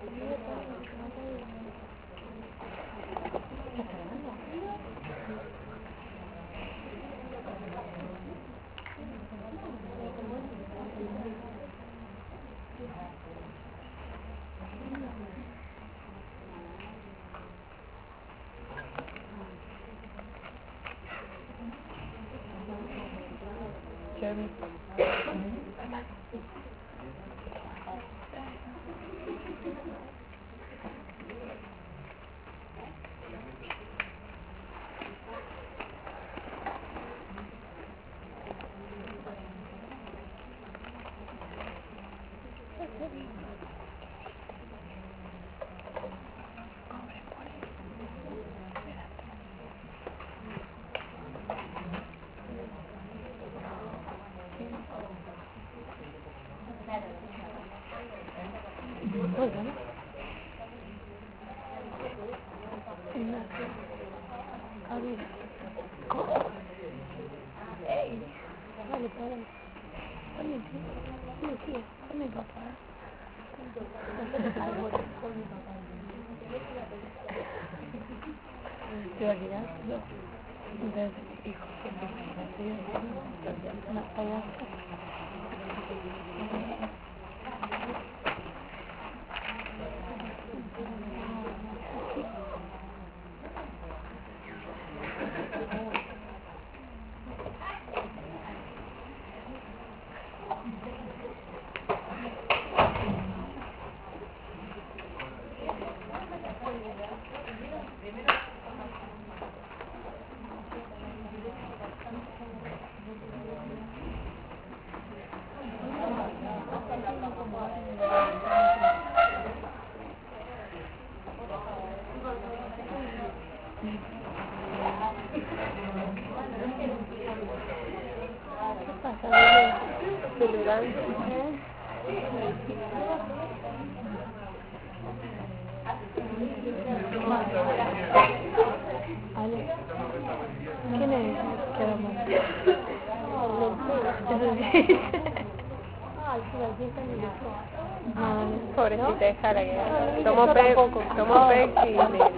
S3: Pobrecita, déjala que tomó Pepsi y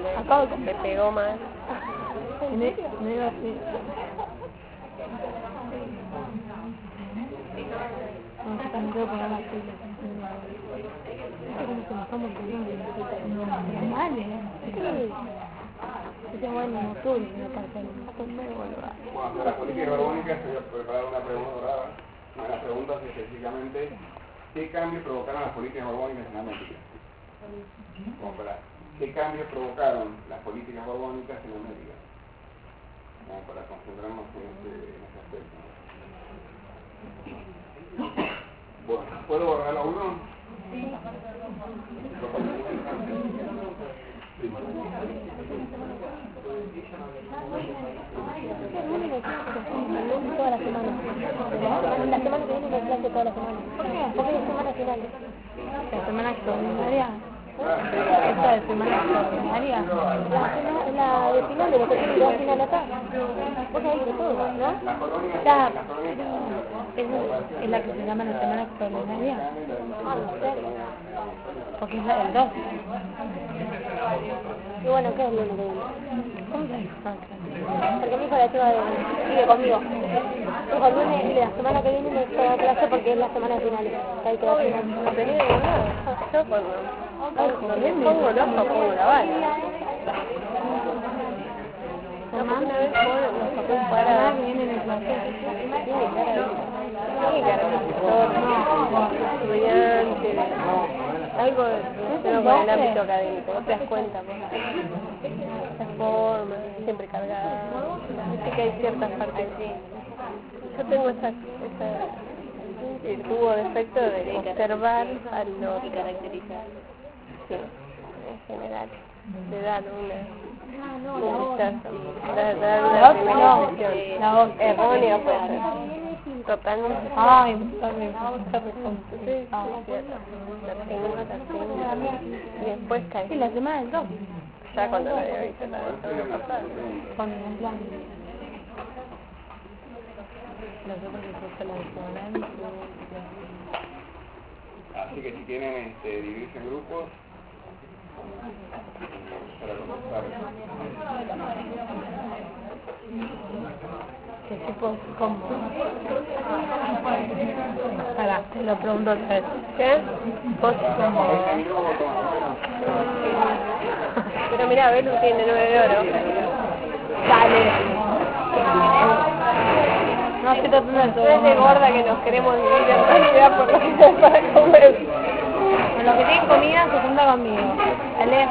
S3: le pegó mal. No iba así.
S1: Bueno, la política borbónica se había preparado una pregunta dorada. Una de las preguntas es específicamente ¿qué cambios provocaron las políticas borbónicas en América? ¿Qué cambios provocaron las políticas borbónicas en América? Como para concentrarnos en ese aspecto. Bueno, ¿puedo borrar la 1? Sí.
S3: Toda la semana. La semana que viene me clase toda la semana. ¿Por qué? Porque es semana final. ¿La semana extraordinaria? ¿Esta de semana extraordinaria? La de final, de lo que tiene que final acá. Vos sabés de todo, ¿no? ¿Es la que se llama la semana extraordinaria? Ah, no sé. Porque es la del 2. Y bueno, ¿qué es lo que viene? ¿Cómo sabes? Porque mi hijo la chiva sigue conmigo. Dijo el lunes y la semana que viene me toca clase porque es la semana de finales. Que hay que dar finales. No tenía nada. Yo cuando me pongo el ojo pongo la bala. Una vez nos tocó un parada. Viene en el plantel. Tiene cara de estudiante, algo relacionado con el ámbito académico, no te das cuenta, la forma, siempre cargada, viste que hay ciertas partes, yo tengo esa virtud o defecto de observar a los y caracterizar, sí, en general, de dar un vistazo, dar una primera impresión, errónea puede ser. Totalmente. Ay, me gusta sí, y después cae. Sí, la semana del 2. Ya cuando la había visto la semana pasada. Con un plan. Nosotros que justo la semana.
S1: Así que si quieren dividirse en grupos, Para comenzar.
S3: ¿Qué tipo? ¿Cómo? Pará, te lo pregunto otra vez. ¿Qué? ¿Vos cómo? Pero mira, Belu tiene 9 de oro. Dale. No estoy tratando de ser de gorda que nos queremos dividir en realidad por lo que hay para comer. Con lo que tienen comida se junta conmigo. ¿Vale?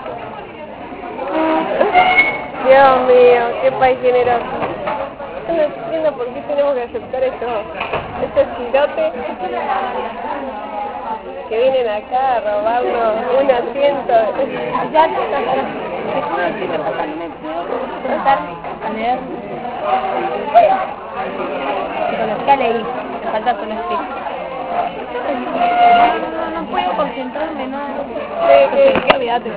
S3: Dios mío, qué país generoso. Yo no entiendo por qué tenemos que aceptar estos girotes que vienen acá a robarnos un asiento. Ya te pasa, no me puedo tratar a leer. Con los que leí, me falta solo escribir. No puedo concentrarme, no. ¿Qué olvídate?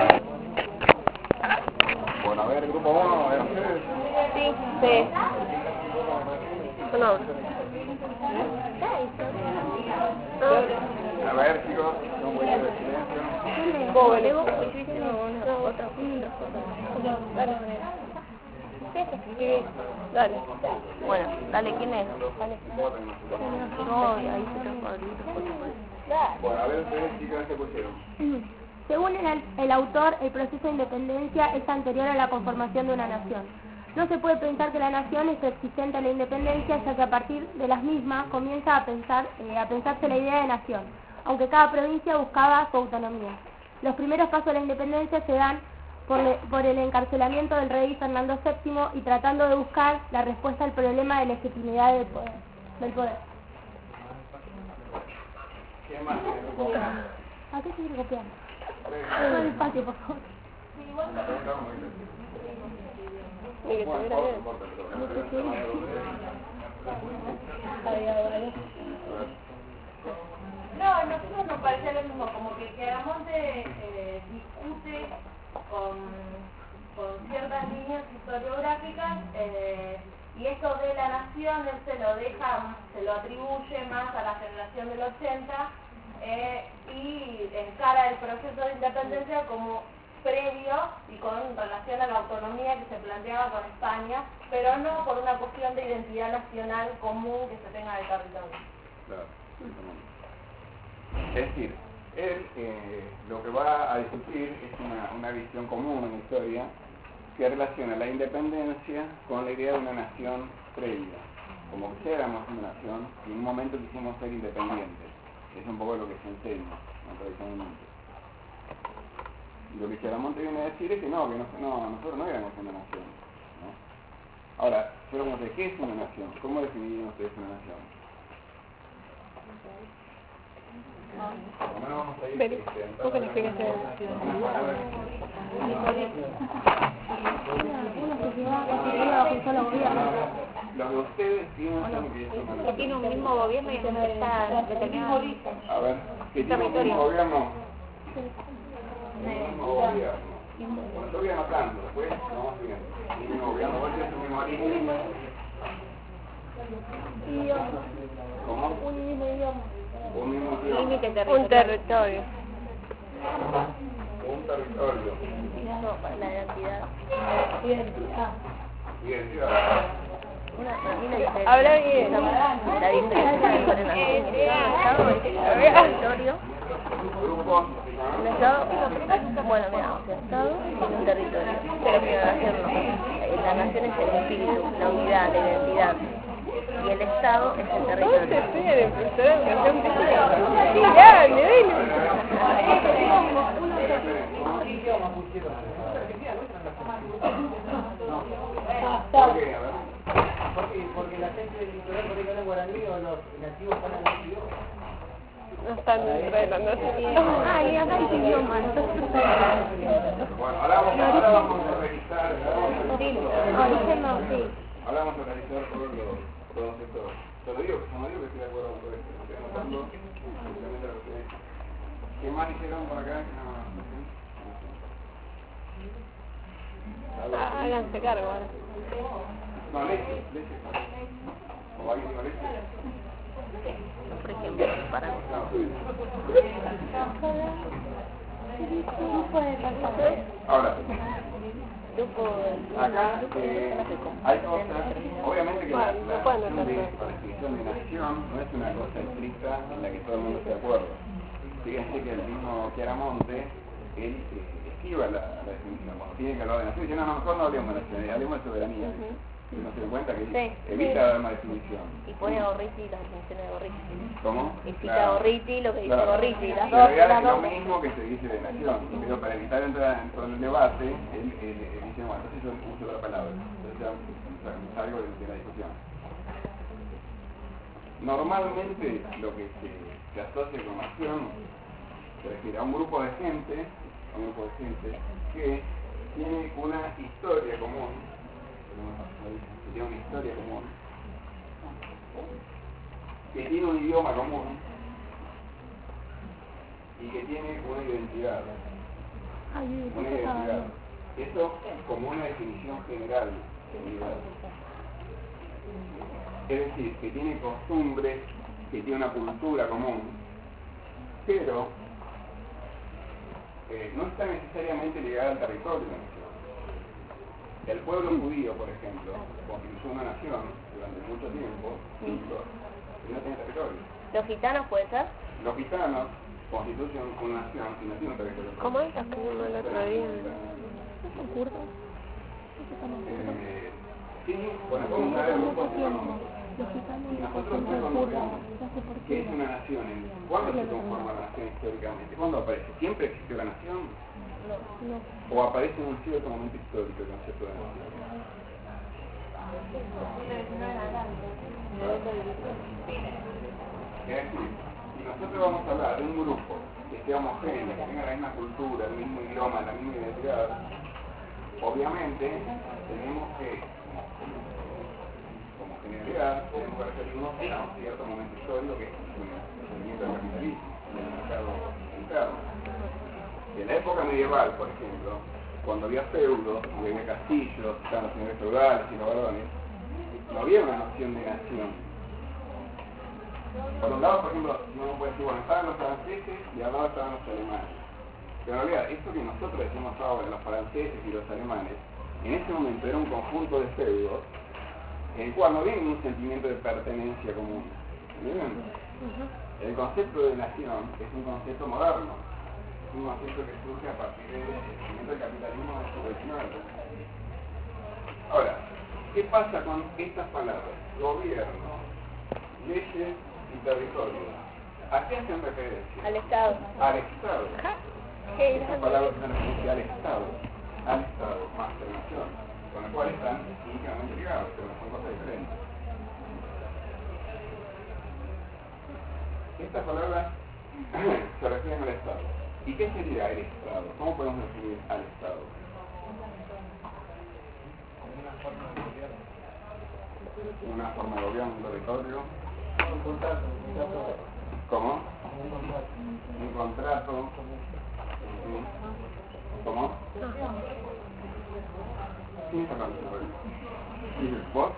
S1: Bueno, a ver, grupo 1, a ver ustedes.
S3: Sí. No.
S1: A ver, chicos, un poquito de silencio.
S3: Pobre. Dale. Bueno, dale, ¿quién es? Dale. No, ahí se te
S1: Bueno, a ver ustedes, chicos, ¿qué pusieron?
S7: Según el autor, el proceso de independencia es anterior a la conformación de una nación. No se puede pensar que la nación es preexistente a la independencia, ya que a partir de las mismas comienza a pensarse la idea de nación, aunque cada provincia buscaba su autonomía. Los primeros pasos de la independencia se dan por el encarcelamiento del rey Fernando VII y tratando de buscar la respuesta al problema de legitimidad del poder.
S1: ¿Qué más tiene tu grupo?
S7: ¿A qué seguir copiando? No despacio, por favor.
S3: Ni que estuviera bien.
S6: No, a nosotros nos parecía lo mismo, como que Quedamonte discute con ciertas líneas historiográficas y esto de la nación él se lo atribuye más a la generación del 80 y encara el proceso de independencia como previo y con relación a la autonomía que se planteaba con España, pero no por una cuestión de identidad nacional común que se tenga del territorio.
S1: Claro, es decir, él lo que va a discutir es una visión común en la historia que relaciona la independencia con la idea de una nación previa. Como que éramos una nación y en un momento quisimos ser independientes. Es un poco lo que se enseña tradicionalmente. Y lo que Quedamonte viene a decir es que nosotros no éramos una nación, ¿no? Ahora, yo como sé, ¿qué es una nación? ¿Cómo definirían ustedes una nación? Por lo menos vamos a ir
S3: ¿Vos qué le explicas de
S1: los de ustedes piensan que es una
S2: Que
S1: nación.
S2: tiene un mismo gobierno y está determinado.
S1: A ver, ¿qué tiene un mismo gobierno? Un mismo gobierno. Bueno, todavía no tanto, después vamos viendo. Un mismo gobierno, ¿cuál es un mismo origen? ¿Cómo?
S7: Un mismo idioma.
S1: Un mismo idioma.
S2: Límite
S3: un territorio?
S1: Un territorio.
S2: No, para la identidad.
S1: Identidad.
S2: Para mí la diferencia.
S3: Habla bien.
S2: La diferencia entre una nación y un Estado es el territorio.
S1: Grupos.
S2: Un Estado, bueno, mira, un Estado y un territorio. Pero que la nación no. La nación es el espíritu, la unidad, la identidad. Y el Estado es el territorio.
S3: ¿Dónde estoy en el profesor de educación física? Sí, dale.
S1: ¿Por qué? A ver.
S5: Porque la gente del litoral, por ejemplo, guaraní o los nativos hablan ese idioma.
S3: No están enredando.
S7: Ay, acá hay idioma.
S1: Bueno, ahora vamos a revisar. Ahora vamos a revisar todos estos. Te lo digo que estoy de acuerdo con todo esto. Estoy anotando simplemente lo que dice. ¿Qué más hicieron por acá?
S3: Háganse cargo ahora.
S1: No, leche. ¿O alguien dijo leche?
S2: Por ejemplo, para
S1: No, Ahora, acá hay cosas, obviamente que la definición de nación no es una cosa estricta en la que todo el mundo esté de acuerdo. Fíjense que el mismo Chiaramonte, él esquiva la definición. Cuando tiene que hablar de nación, dice, no, mejor no hablemos de nación, hablemos de soberanía. Y no se da cuenta que evita dar una definición.
S3: Y pone a Gorriti las definiciones de Gorriti.
S1: ¿Cómo?
S3: Y cita a Gorriti lo que dice Gorriti. Las
S1: En
S3: dos,
S1: realidad
S3: las
S1: es lo
S3: dos.
S1: mismo que se dice de nación, pero para evitar entrar en todo el debate, él dice, bueno, entonces yo uso otra palabra. Entonces ya salgo de la discusión. Normalmente lo que se asocia con nación se refiere a un grupo de gente, que tiene una historia común, que tiene una historia común, que tiene un idioma común y que tiene una identidad. Una identidad. Esto como una definición general de unidad. Es decir, que tiene costumbres, que tiene una cultura común, pero no está necesariamente ligada al territorio de la nación. El pueblo judío, por ejemplo, constituyó una nación durante mucho tiempo, y no tiene territorio.
S3: ¿Los gitanos puede ser?
S1: Los gitanos constituyen una nación y no tienen territorio.
S3: ¿Cómo es? Que uno el otro día.
S7: ¿Son kurdos?
S1: Sí, bueno, vamos a ver grupos económicos.
S7: Los gitanos
S1: Y
S7: no
S1: nosotros
S7: son
S1: cuando
S7: kurdos.
S1: veamos
S7: No sé por
S1: qué
S7: qué.
S1: es una nación, ¿cuándo se conforma la nación históricamente? ¿Cuándo aparece? ¿Siempre existió la nación?
S7: No.
S1: ¿O aparece en un cierto momento histórico el concepto de nación? Es decir, si nosotros vamos a hablar de un grupo que sea homogéneo, que tenga la misma cultura, el mismo idioma, la misma identidad, obviamente tenemos que, como generalidad, tenemos que referirnos a un cierto momento histórico que es el surgimiento del capitalismo, del mercado interno. En la época medieval, por ejemplo, cuando había feudos, y había castillos, estaban los señores feudales y los varones, no había una noción de nación. Por un lado, por ejemplo, uno puede decir, bueno, estaban los franceses y al lado estaban los alemanes. Pero en realidad, esto que nosotros decimos ahora, los franceses y los alemanes, en ese momento era un conjunto de feudos en el cual no había ningún sentimiento de pertenencia común. ¿Entienden? El concepto de nación es un concepto moderno, es un concepto que surge a partir del surgimiento del capitalismo del siglo XIX. Ahora, ¿qué pasa con estas palabras? Gobierno, leyes y territorio. ¿A qué hacen referencia?
S3: Al Estado.
S1: Al Estado.
S3: ¿Qué
S1: Estas palabras hacen referencia al Estado, más que a la nación, con lo cual están íntimamente ligados, pero son cosas diferentes. Estas palabras se refieren al Estado. ¿Y qué sería el Estado? ¿Cómo podemos definir al Estado? Una forma de gobierno, un territorio. ¿Cómo? Un contrato. ¿Cómo? ¿Quién está hablando? ¿Vos?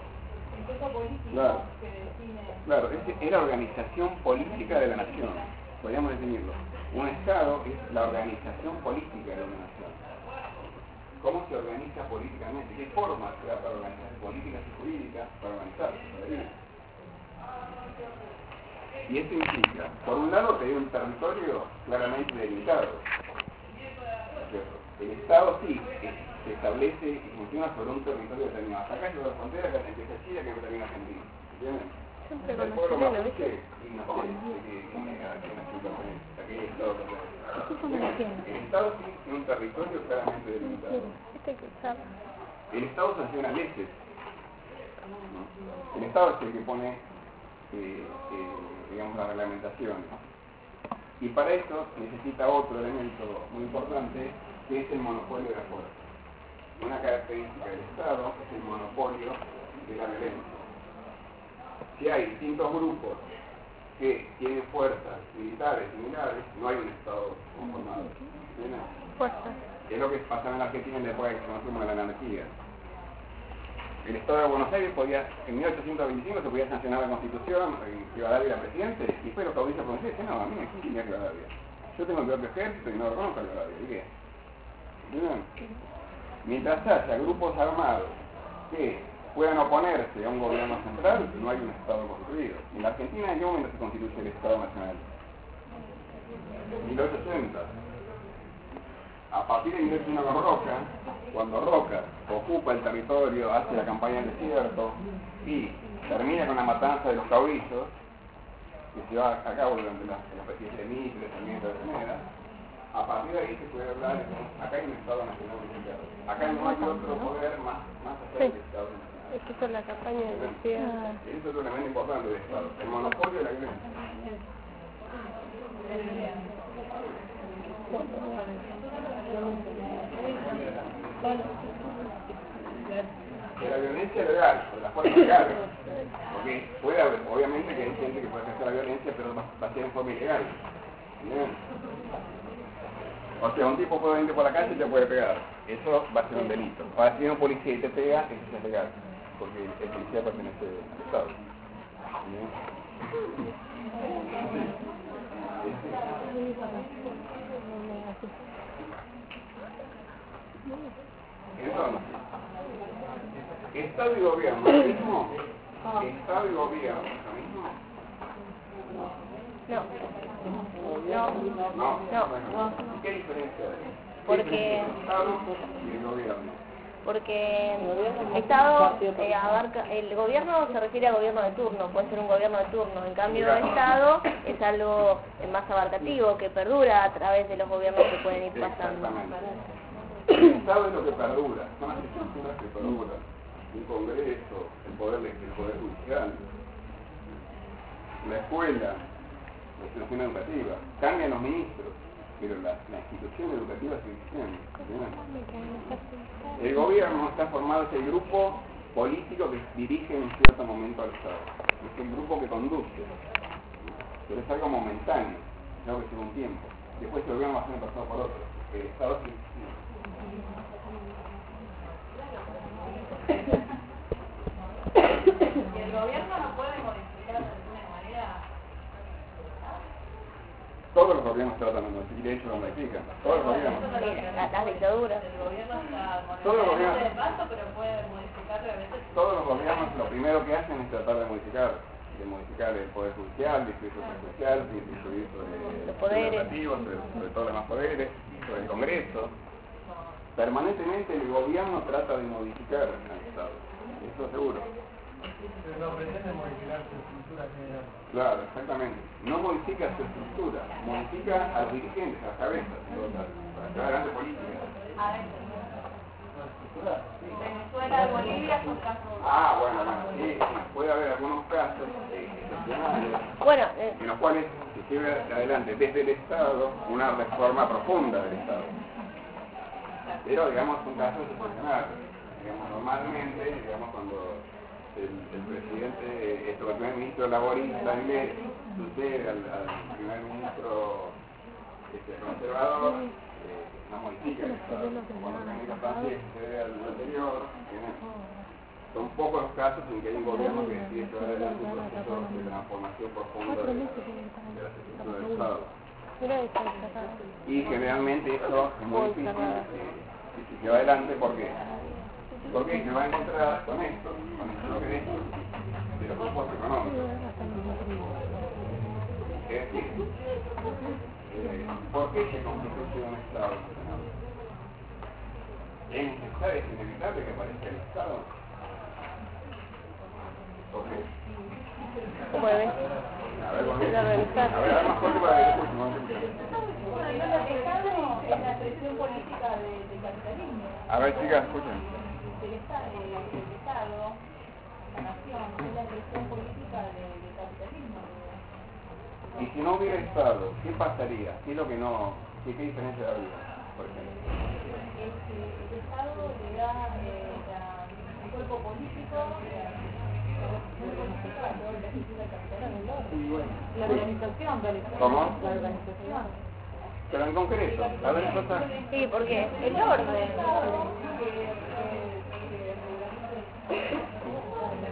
S1: Claro, es la organización política de la nación, podríamos definirlo. Un Estado es la organización política de una nación. ¿Cómo se organiza políticamente? ¿Qué forma se da para organizar políticas y jurídicas para organizarse, para vivir? Y esto implica, por un lado, que hay un territorio claramente delimitado. El Estado sí se establece y funciona sobre un territorio determinado. Acá es la frontera que empieza Chile, que termina Argentina. ¿Entienden? El pueblo mapuche y no sé a qué nación pertenece, a qué Estado pertenece. El Estado sí tiene un territorio claramente delimitado. El Estado sanciona leyes. El Estado es el que pone digamos, las reglamentaciones. Y para eso necesita otro elemento muy importante, que es el monopolio de la fuerza. Una característica del Estado es el monopolio de la violencia. Si hay distintos grupos que tienen fuerzas militares similares, no hay un Estado conformado. Es lo que pasaba en la Argentina en la época que conocemos como la anarquía. El Estado de Buenos Aires podía, en 1825 se podía sancionar la Constitución, Rivadavia era presidente, y después los caudillos provinciales decían, no, a mí me exige Rivadavia.
S8: Yo tengo mi propio ejército y no reconozco al Estado. ¿Y qué? ¿Entienden? Mientras haya grupos armados que puedan oponerse a un gobierno central, no hay un Estado constituido. En la Argentina, ¿en qué momento se constituye el Estado Nacional? 1880. A partir de 1880 con Roca, cuando Roca ocupa el territorio, hace la campaña del desierto y termina con la matanza de los caudillos, que se va a cabo durante la presidencia de Mitre, también de Avellaneda, a partir de ahí se puede hablar de que acá hay un Estado Nacional unificado. Acá no hay otro poder más allá del Estado Nacional.
S3: Es que con la campaña de desierto.
S8: Eso es un elemento importante del Estado, el monopolio de la violencia. De la violencia legal, de la fuerza legal. Porque puede haber, obviamente que hay gente que puede ejercer la violencia, pero va a ser en forma ilegal. ¿Bien? O sea, un tipo puede venir por la calle y te puede pegar. Eso va a ser un delito. Ahora, si viene un policía y te pega, eso es legal. Porque el policía pertenece al Estado. ¿Bien? Entonces, Estado y gobierno, ¿lo mismo? Estado y gobierno, ¿lo mismo? No. Bueno, ¿qué diferencia hay?
S2: Porque
S8: El Estado y el gobierno.
S2: porque Estado abarca, el gobierno se refiere a gobierno de turno, puede ser un gobierno de turno, en cambio el Estado es algo más abarcativo, que perdura a través de los gobiernos que pueden ir pasando.
S8: El Estado es lo que perdura, son las estructuras que perduran. Un congreso, el poder judicial, la escuela, la institución educativa, cambian los ministros, pero la institución educativa sigue existiendo. El gobierno está formado, es el grupo político que dirige en cierto momento al Estado. Es el grupo que conduce. Pero es algo momentáneo, es algo que lleva un tiempo. Después el gobierno va a ser pasado por otro. El Estado sigue existiendo.
S6: ¿Y el gobierno no puede modificar de alguna manera?
S8: Todos los gobiernos tratan de modificar, y de hecho lo modifican. Todos los gobiernos.
S2: Las dictaduras.
S6: El gobierno está
S8: Todos los gobiernos.
S6: de paso, pero puede modificarlo a veces.
S8: Todos los gobiernos lo primero que hacen es tratar de modificar el poder judicial, distribuir el poder judicial, distribuir sobre
S2: Los poderes,
S8: sobre todos los demás poderes, sobre el Congreso. Permanentemente el gobierno trata de modificar al Estado, eso seguro.
S5: Pero no pretende modificar su estructura general.
S8: Claro, exactamente. No modifica su estructura, modifica a los dirigentes, a las cabezas, en todo caso, para llevar adelante política.
S6: A veces. Venezuela y Bolivia son casos.
S8: Bueno, sí, puede haber algunos casos excepcionales
S2: bueno,
S8: en los cuales se lleva adelante desde el Estado una reforma profunda del Estado. Pero, digamos, son casos excepcionales. Digamos, normalmente, digamos, cuando el presidente, el primer ministro laborista inglés sucede al primer ministro conservador, no modifica el Estado. Cuando el primer ministro francés sucede al anterior, son pocos los casos en que hay un gobierno que decide llevar adelante un proceso de transformación profunda de las estructuras del Estado. Y generalmente eso es muy difícil si se lleva adelante. ¿Por qué? Porque se va a encontrar con esto, con el choque de esto, de los grupos económicos. Es decir, ¿por qué se constituye un Estado nacional? ¿Es necesario, es inevitable que aparezca el Estado? ¿Por qué?
S2: ¿cómo ves?
S8: A ver, más fuerte para que lo escuchen.
S6: Bueno, el Estado es la expresión política del capitalismo.
S8: A ver, chicas, escuchen.
S6: El Estado, la nación, es la expresión política del capitalismo.
S8: Y si no hubiera Estado, ¿qué pasaría? ¿Qué es lo que no, qué diferencia habría, por ejemplo?
S6: El Estado le da un cuerpo político a todo el ejercicio del capitalismo. La organización del Estado.
S8: ¿Cómo?
S6: La organización.
S8: Pero en concreto, a ver, cosas.
S2: Sí, porque el orden.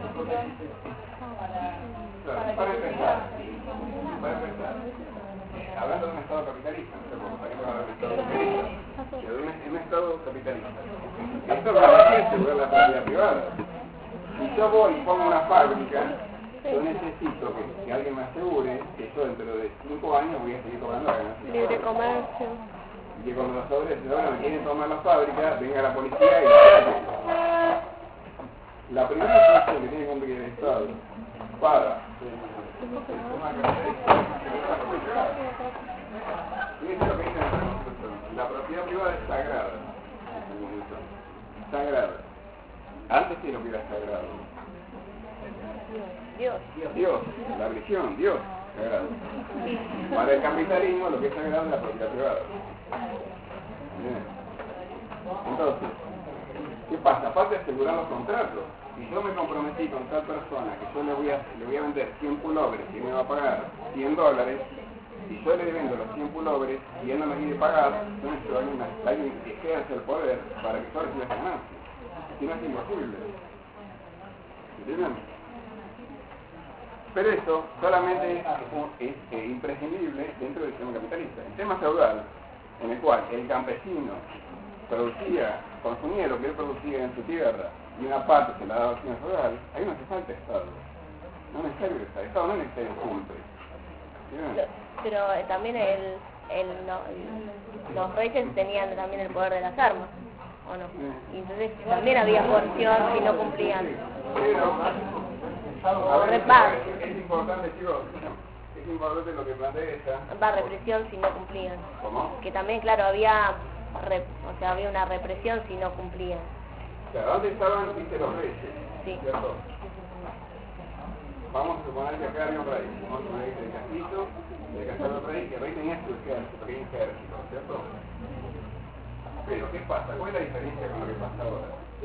S8: Para empezar, hablando de un Estado capitalista, no sé por qué no hablar de un Estado capitalista, pero de un Estado capitalista. Esto no es asegurar la propiedad privada. Si yo voy y pongo una fábrica, yo necesito que alguien me asegure que yo dentro de 5 años voy a seguir cobrando la ganancia.
S3: Libre comercio.
S8: Y que cuando los obreros me quieren tomar la fábrica, venga la policía y la saque. La primera función que tiene que cumplir el Estado para fíjense lo que dice en la Constitución. La propiedad privada es sagrada. Sagrada. Antes sí lo que era sagrado. Dios, la religión, Dios, sagrado. Para el capitalismo lo que es sagrado es la propiedad privada. Bien. Entonces, ¿qué pasa? Aparte de asegurar los contratos, si yo me comprometí con tal persona que yo le voy a vender 100 pullovers y me va a pagar $100, si yo le vendo los 100 pullovers y él no me quiere pagar, yo necesito alguien que ejerza el poder para que yo reciba esa ganancia. Si no es imposible. ¿Entienden? Pero eso solamente es imprescindible dentro del sistema capitalista. El sistema feudal, en el cual el campesino consumía lo que él producía en su tierra y una parte se la daba al sistema feudal, ahí no hace falta Estado. No es necesario el Estado. Estado no es necesario siempre.
S3: Pero también los reyes tenían también el poder de las armas, ¿o no? Y entonces también había coerción si no cumplían.
S8: A ver, es importante, chicos, es importante lo que plantea ella.
S3: Represión si no cumplían.
S8: ¿Cómo?
S3: Que también, claro, había una represión si no cumplían.
S8: Claro, ¿dónde estaban, viste, los reyes?
S3: Sí.
S8: ¿Cierto? Vamos a suponer que acá había un rey. Vamos a suponer que el castillo, el castillo del rey, que el rey tenía su ejército, ¿cierto? Pero, ¿qué pasa? ¿Cuál es la diferencia con lo que pasa ahora?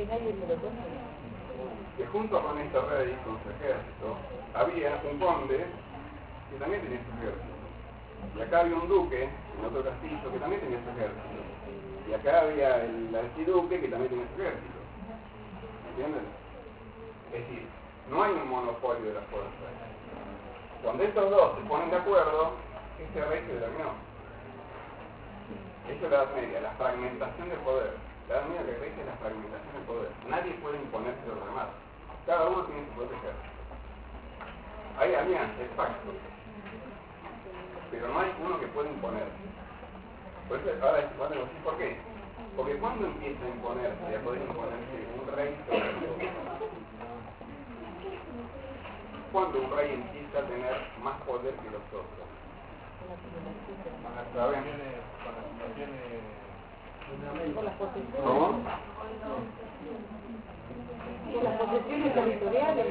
S8: Que junto con este rey, con su ejército, había un conde que también tenía su ejército. Y acá había un duque en otro castillo que también tenía su ejército. Y acá había el archiduque que también tenía su ejército. ¿Entienden? Es decir, no hay un monopolio de la fuerza. Cuando estos dos se ponen de acuerdo, este rey se terminó. Eso es la Edad Media, la fragmentación del poder. La Edad Media que rige es la fragmentación del poder. Nadie puede imponerse a los demás. Cada uno tiene su propio ejército. Hay alianzas, pactos. Pero no hay uno que pueda imponerse. Por eso ahora decir ¿por qué? Porque cuando empieza a imponerse, a poder imponerse un rey sobre todo, cuando un rey empieza a tener más poder que los otros. ¿Saben? ¿Cómo?
S6: Por las posesiones territoriales.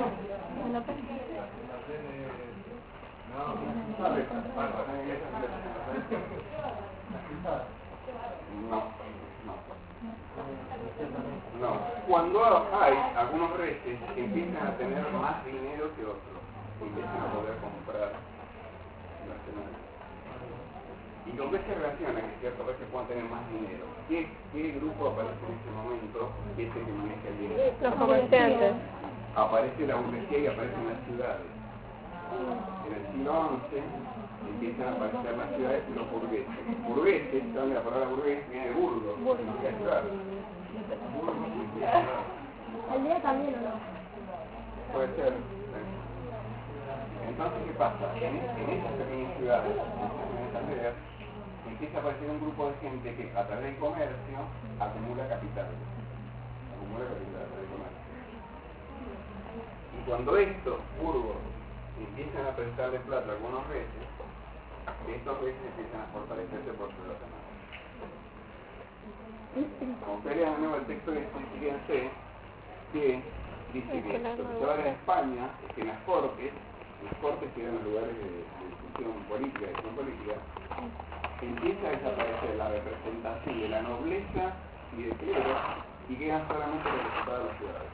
S8: No. Cuando hay algunos reyes que empiezan a tener más dinero que otros, empiezan a poder comprar nacionales. ¿Y con qué se relaciona que ciertos reyes puedan tener más dinero? ¿Qué grupo aparece en este momento que es el que maneja el dinero?
S3: Los comerciantes.
S8: Aparece la burguesía y aparecen las ciudades. En el siglo XI empiezan a aparecer las ciudades y los burgueses. Burgueses, ¿saben? La palabra burgués viene de burgo, significa ciudad.
S7: ¿Aldea también o no?
S8: Puede ser. Entonces, ¿qué pasa? En esas pequeñas ciudades, en esas aldeas, empieza a aparecer un grupo de gente que a través del comercio acumula capital. Acumula capital a través del comercio. Y cuando estos burgos empiezan a prestarle plata a algunos reyes, estos reyes empiezan a fortalecerse por sobre los demás. Como ustedes de nuevo el texto de fíjense que dice que lo que se va en España es que en las cortes que eran los lugares de discusión política, empieza a desaparecer la representación de la nobleza y del clero y quedan solamente representadas las ciudades.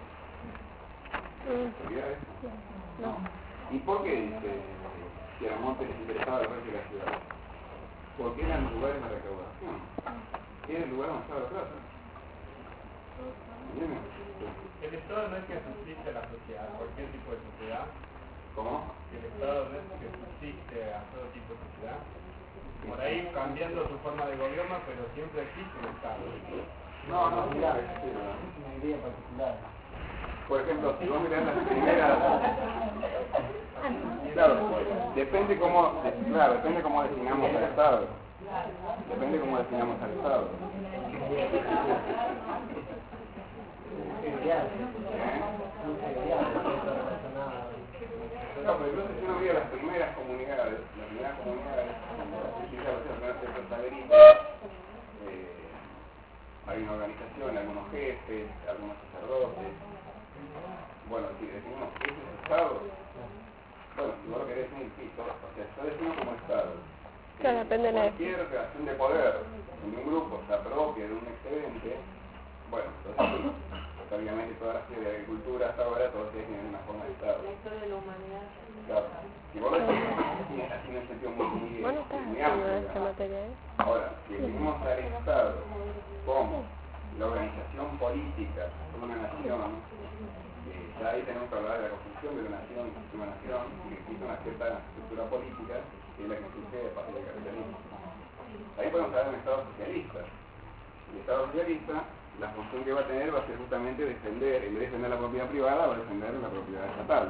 S8: ¿Sabía eso? No. ¿Y por qué dice que a Montes les interesaba el rey de la ciudad? Porque eran lugares de recaudación. Era el lugar donde estaba la plata. ¿Entienden?
S4: El Estado no es que suplice a la sociedad, cualquier tipo de sociedad.
S8: ¿Cómo?
S4: que el Estado no es que subsiste a todo tipo de sociedad, por ahí cambiando su forma de gobierno, pero siempre existe un Estado.
S8: No,
S5: Mirá, es una idea particular.
S8: por ejemplo, si vos mirás las primeras... Claro, depende cómo definamos al Estado. Depende cómo definamos al Estado. No, pero incluso si uno mira las primeras comunidades, cuando se empieza a hacer los primeros centros saberistas, hay una organización, algunos jefes, algunos sacerdotes. Bueno, si decimos ¿qué es el Estado? Bueno, si vos lo querés definir, sí, o sea, yo defino como Estado.
S3: Claro, depende de la...
S8: Cualquier relación de poder en un grupo se apropia de un excedente, bueno, entonces obviamente toda la serie de agricultura hasta ahora todos tienen una forma de Estado.
S6: La historia de la humanidad.
S8: Claro, si vos lo decís así en un sentido muy
S3: Bueno, estás
S8: muy
S3: haciendo
S8: amplio,
S3: esta materia, ¿eh?
S8: ahora, si definimos al Estado como la organización política de una nación, ya ahí tenemos que hablar de la construcción de una nación, y que existe una cierta estructura política que es la que sucede a partir del capitalismo. Ahí podemos hablar de un Estado socialista. El Estado socialista, la función que va a tener va a ser justamente defender, en vez de defender la propiedad privada, va a defender la propiedad estatal.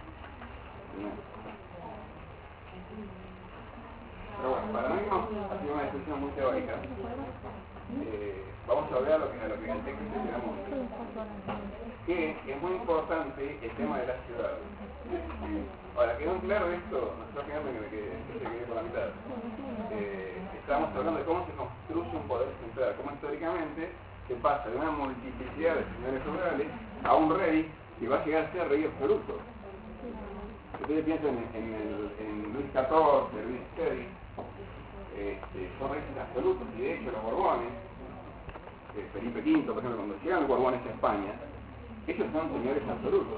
S8: Pero bueno, para no irnos ha sido una discusión muy teórica. Vamos a ver a lo que el texto se quedamos. Que es muy importante el tema de las ciudades. Ahora, quedó claro esto, nosotros que se quede por la mitad. Estábamos hablando de cómo se construye un poder central, cómo históricamente se pasa de una multiplicidad de señores feudales a un rey que va a llegar a ser rey absoluto. Ustedes piensan en Luis XIV, Luis XVI, son reyes absolutos, y de hecho los Borbones, Felipe V, por ejemplo, cuando llegan los Borbones a España, ellos son señores absolutos.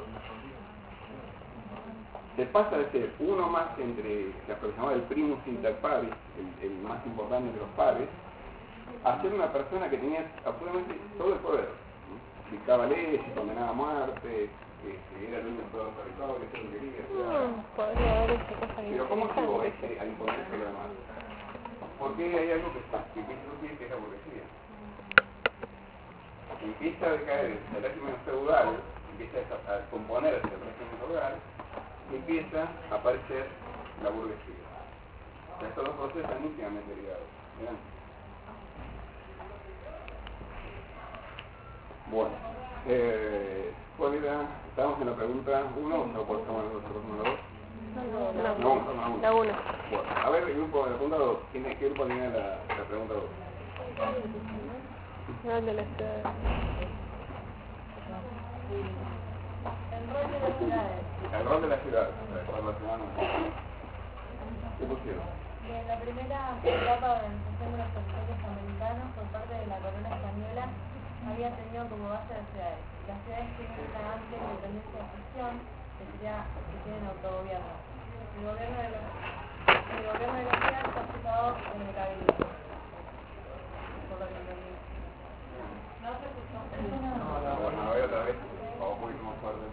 S8: Se pasa de ser uno más entre lo que se llamaba el primus inter pares, el más importante de los pares, a ser una persona que tenía absolutamente todo el poder. Dictaba leyes, condenaba a muerte, era el dueño de todos los territorios, todo lo que quería.
S3: Podría haber esta cosa
S8: Pero ¿cómo llegó
S3: interesante.
S8: a imponerse lo demás? Porque hay algo que empieza a surgir, que es la burguesía. Empieza a decaer el régimen feudal, empieza a componerse el régimen feudal, y empieza a aparecer la burguesía. O sea, estos dos procesos están íntimamente ligados. ¿Ven? Bueno, estamos en la pregunta 1, o por estamos en la 2.
S3: La 1.
S8: Bueno, a ver, el grupo de la pregunta 2. ¿Qué grupo tiene la pregunta 2?
S3: No, el de la ciudad.
S6: El rol de las ciudades.
S8: El rol de la ciudad. ¿Qué pusieron?
S6: En la primera etapa de la organización de los territorios americanos por parte de la corona española había tenido como base las ciudades. Las ciudades tienen una amplia independencia de gestión que tienen autogobierno. El gobierno de la ciudad está situado en el cabildo. Por lo que entendí. No se escuchó.
S8: Bueno, a ver otra vez. Vamos un poquito más fuerte.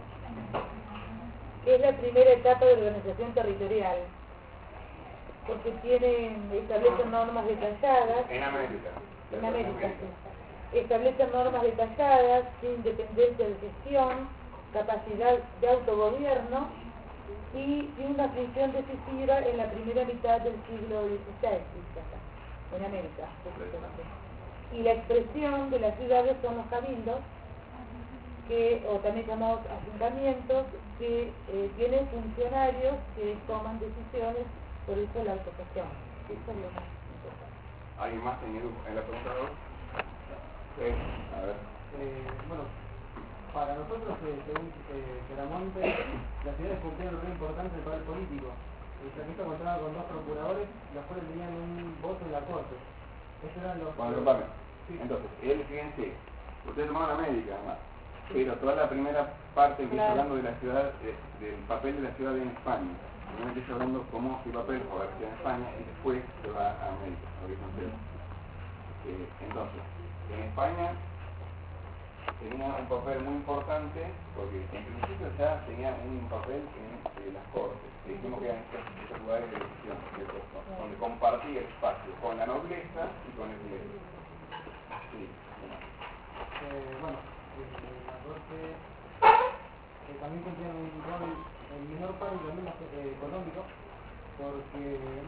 S9: Es la primera etapa de organización territorial, porque establecen normas detalladas.
S8: En América.
S9: En América, sí. Establecen normas detalladas, independencia de gestión, capacidad de autogobierno y una función decisiva en la primera mitad del siglo XVI, en América. Y la expresión de las ciudades son los cabildos, o también llamados ayuntamientos, que tienen funcionarios que toman decisiones, por eso la autogestión. Eso es lo más importante.
S8: ¿Alguien más en la pregunta 2? Sí, a ver.
S5: Bueno, para nosotros, según Peramonte, las ciudades cumplían un rol importante del poder político. El Franquista contaba con 2 procuradores, los cuales tenían un voto en la corte. Estos eran los...
S8: Bueno, sí. Entonces, fíjense, ustedes tomaron América, además, pero toda la primera parte que está hablando de la ciudad, del papel de la ciudad en España. Primero está hablando cómo su papel o la ciudad en España y después se va a América, a Entonces, en España tenía un papel muy importante, porque en principio ya tenía un papel en las cortes, que dijimos que eran estos lugares de decisión, ¿cierto? Donde compartía espacio con la nobleza y con el clero. Sí.
S5: Bueno, la corte también cumplía un rol en menor parte también económico, porque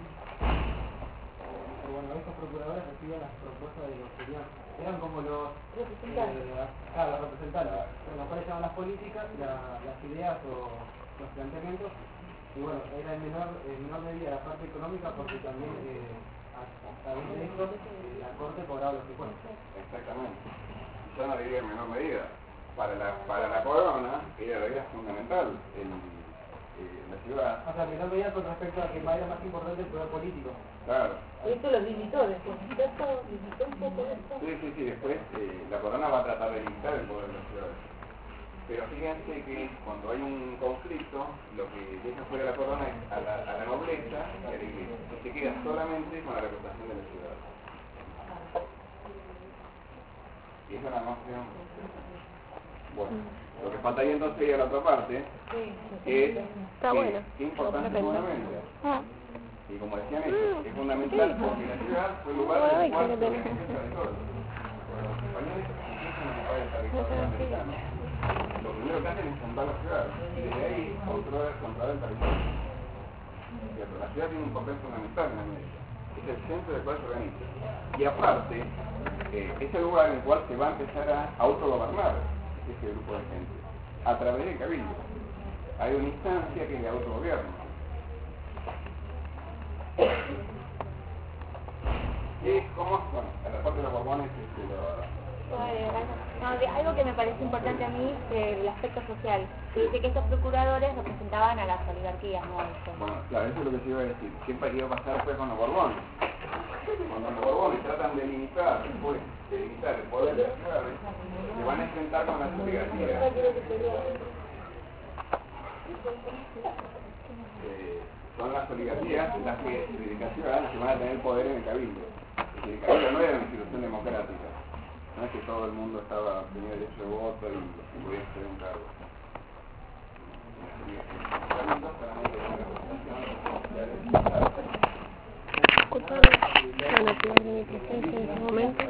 S5: bueno, estos procuradores recibían las propuestas de los que eran como los representantes, los cuales estaban las políticas, las ideas o los planteamientos, y bueno, era en menor medida la parte económica, porque también a través de esto la corte cobraba los impuestos.
S8: Exactamente. Yo no diría en menor medida. Para la corona era fundamental la ciudad.
S5: O sea, menor medida con respecto a que era más importante el poder político.
S8: Claro.
S9: Esto los limitó después, ¿cierto? Limitó un poco esto.
S8: Sí, después la corona va a tratar de limitar el poder de las ciudades. Pero fíjense que cuando hay un conflicto, lo que deja fuera la corona es a la nobleza y a la iglesia. Y se queda solamente con la reputación de la ciudad. Y esa es la más opción. Bueno, lo que falta ahí entonces sería la otra parte, que es qué importante es fundamento. Y como decían ellos, es fundamental porque la ciudad fue el lugar del cual se organizó el territorio. Cuando los españoles empiezan a ocupar el territorio americano, lo primero que hacen es fundar la ciudad y desde ahí controlar el territorio. La ciudad tiene un papel fundamental en América, es el centro del cual se organiza. Y aparte, es el lugar en el cual se va a empezar a autogobernar ese grupo de gente, a través del cabildo. Hay una instancia que es de autogobierno. Y como, bueno, en la parte de los Borbones
S2: algo que me parece importante a mí es el aspecto social. Dice que estos procuradores representaban a las oligarquías, ¿no?
S8: Bueno, claro, eso es lo que se iba a decir. ¿Qué iba a pasar después con los Borbones? Cuando los Borbones tratan de limitar el poder de las ciudades, se van a enfrentar con las oligarquías. Son las oligarquías las que ciudadanas que van a tener poder en el cabildo. Es decir, el cabildo no era una institución democrática. No es que todo el mundo tenía derecho de voto y podía hacer un cargo.
S3: Bueno, mi presencia en ese momento.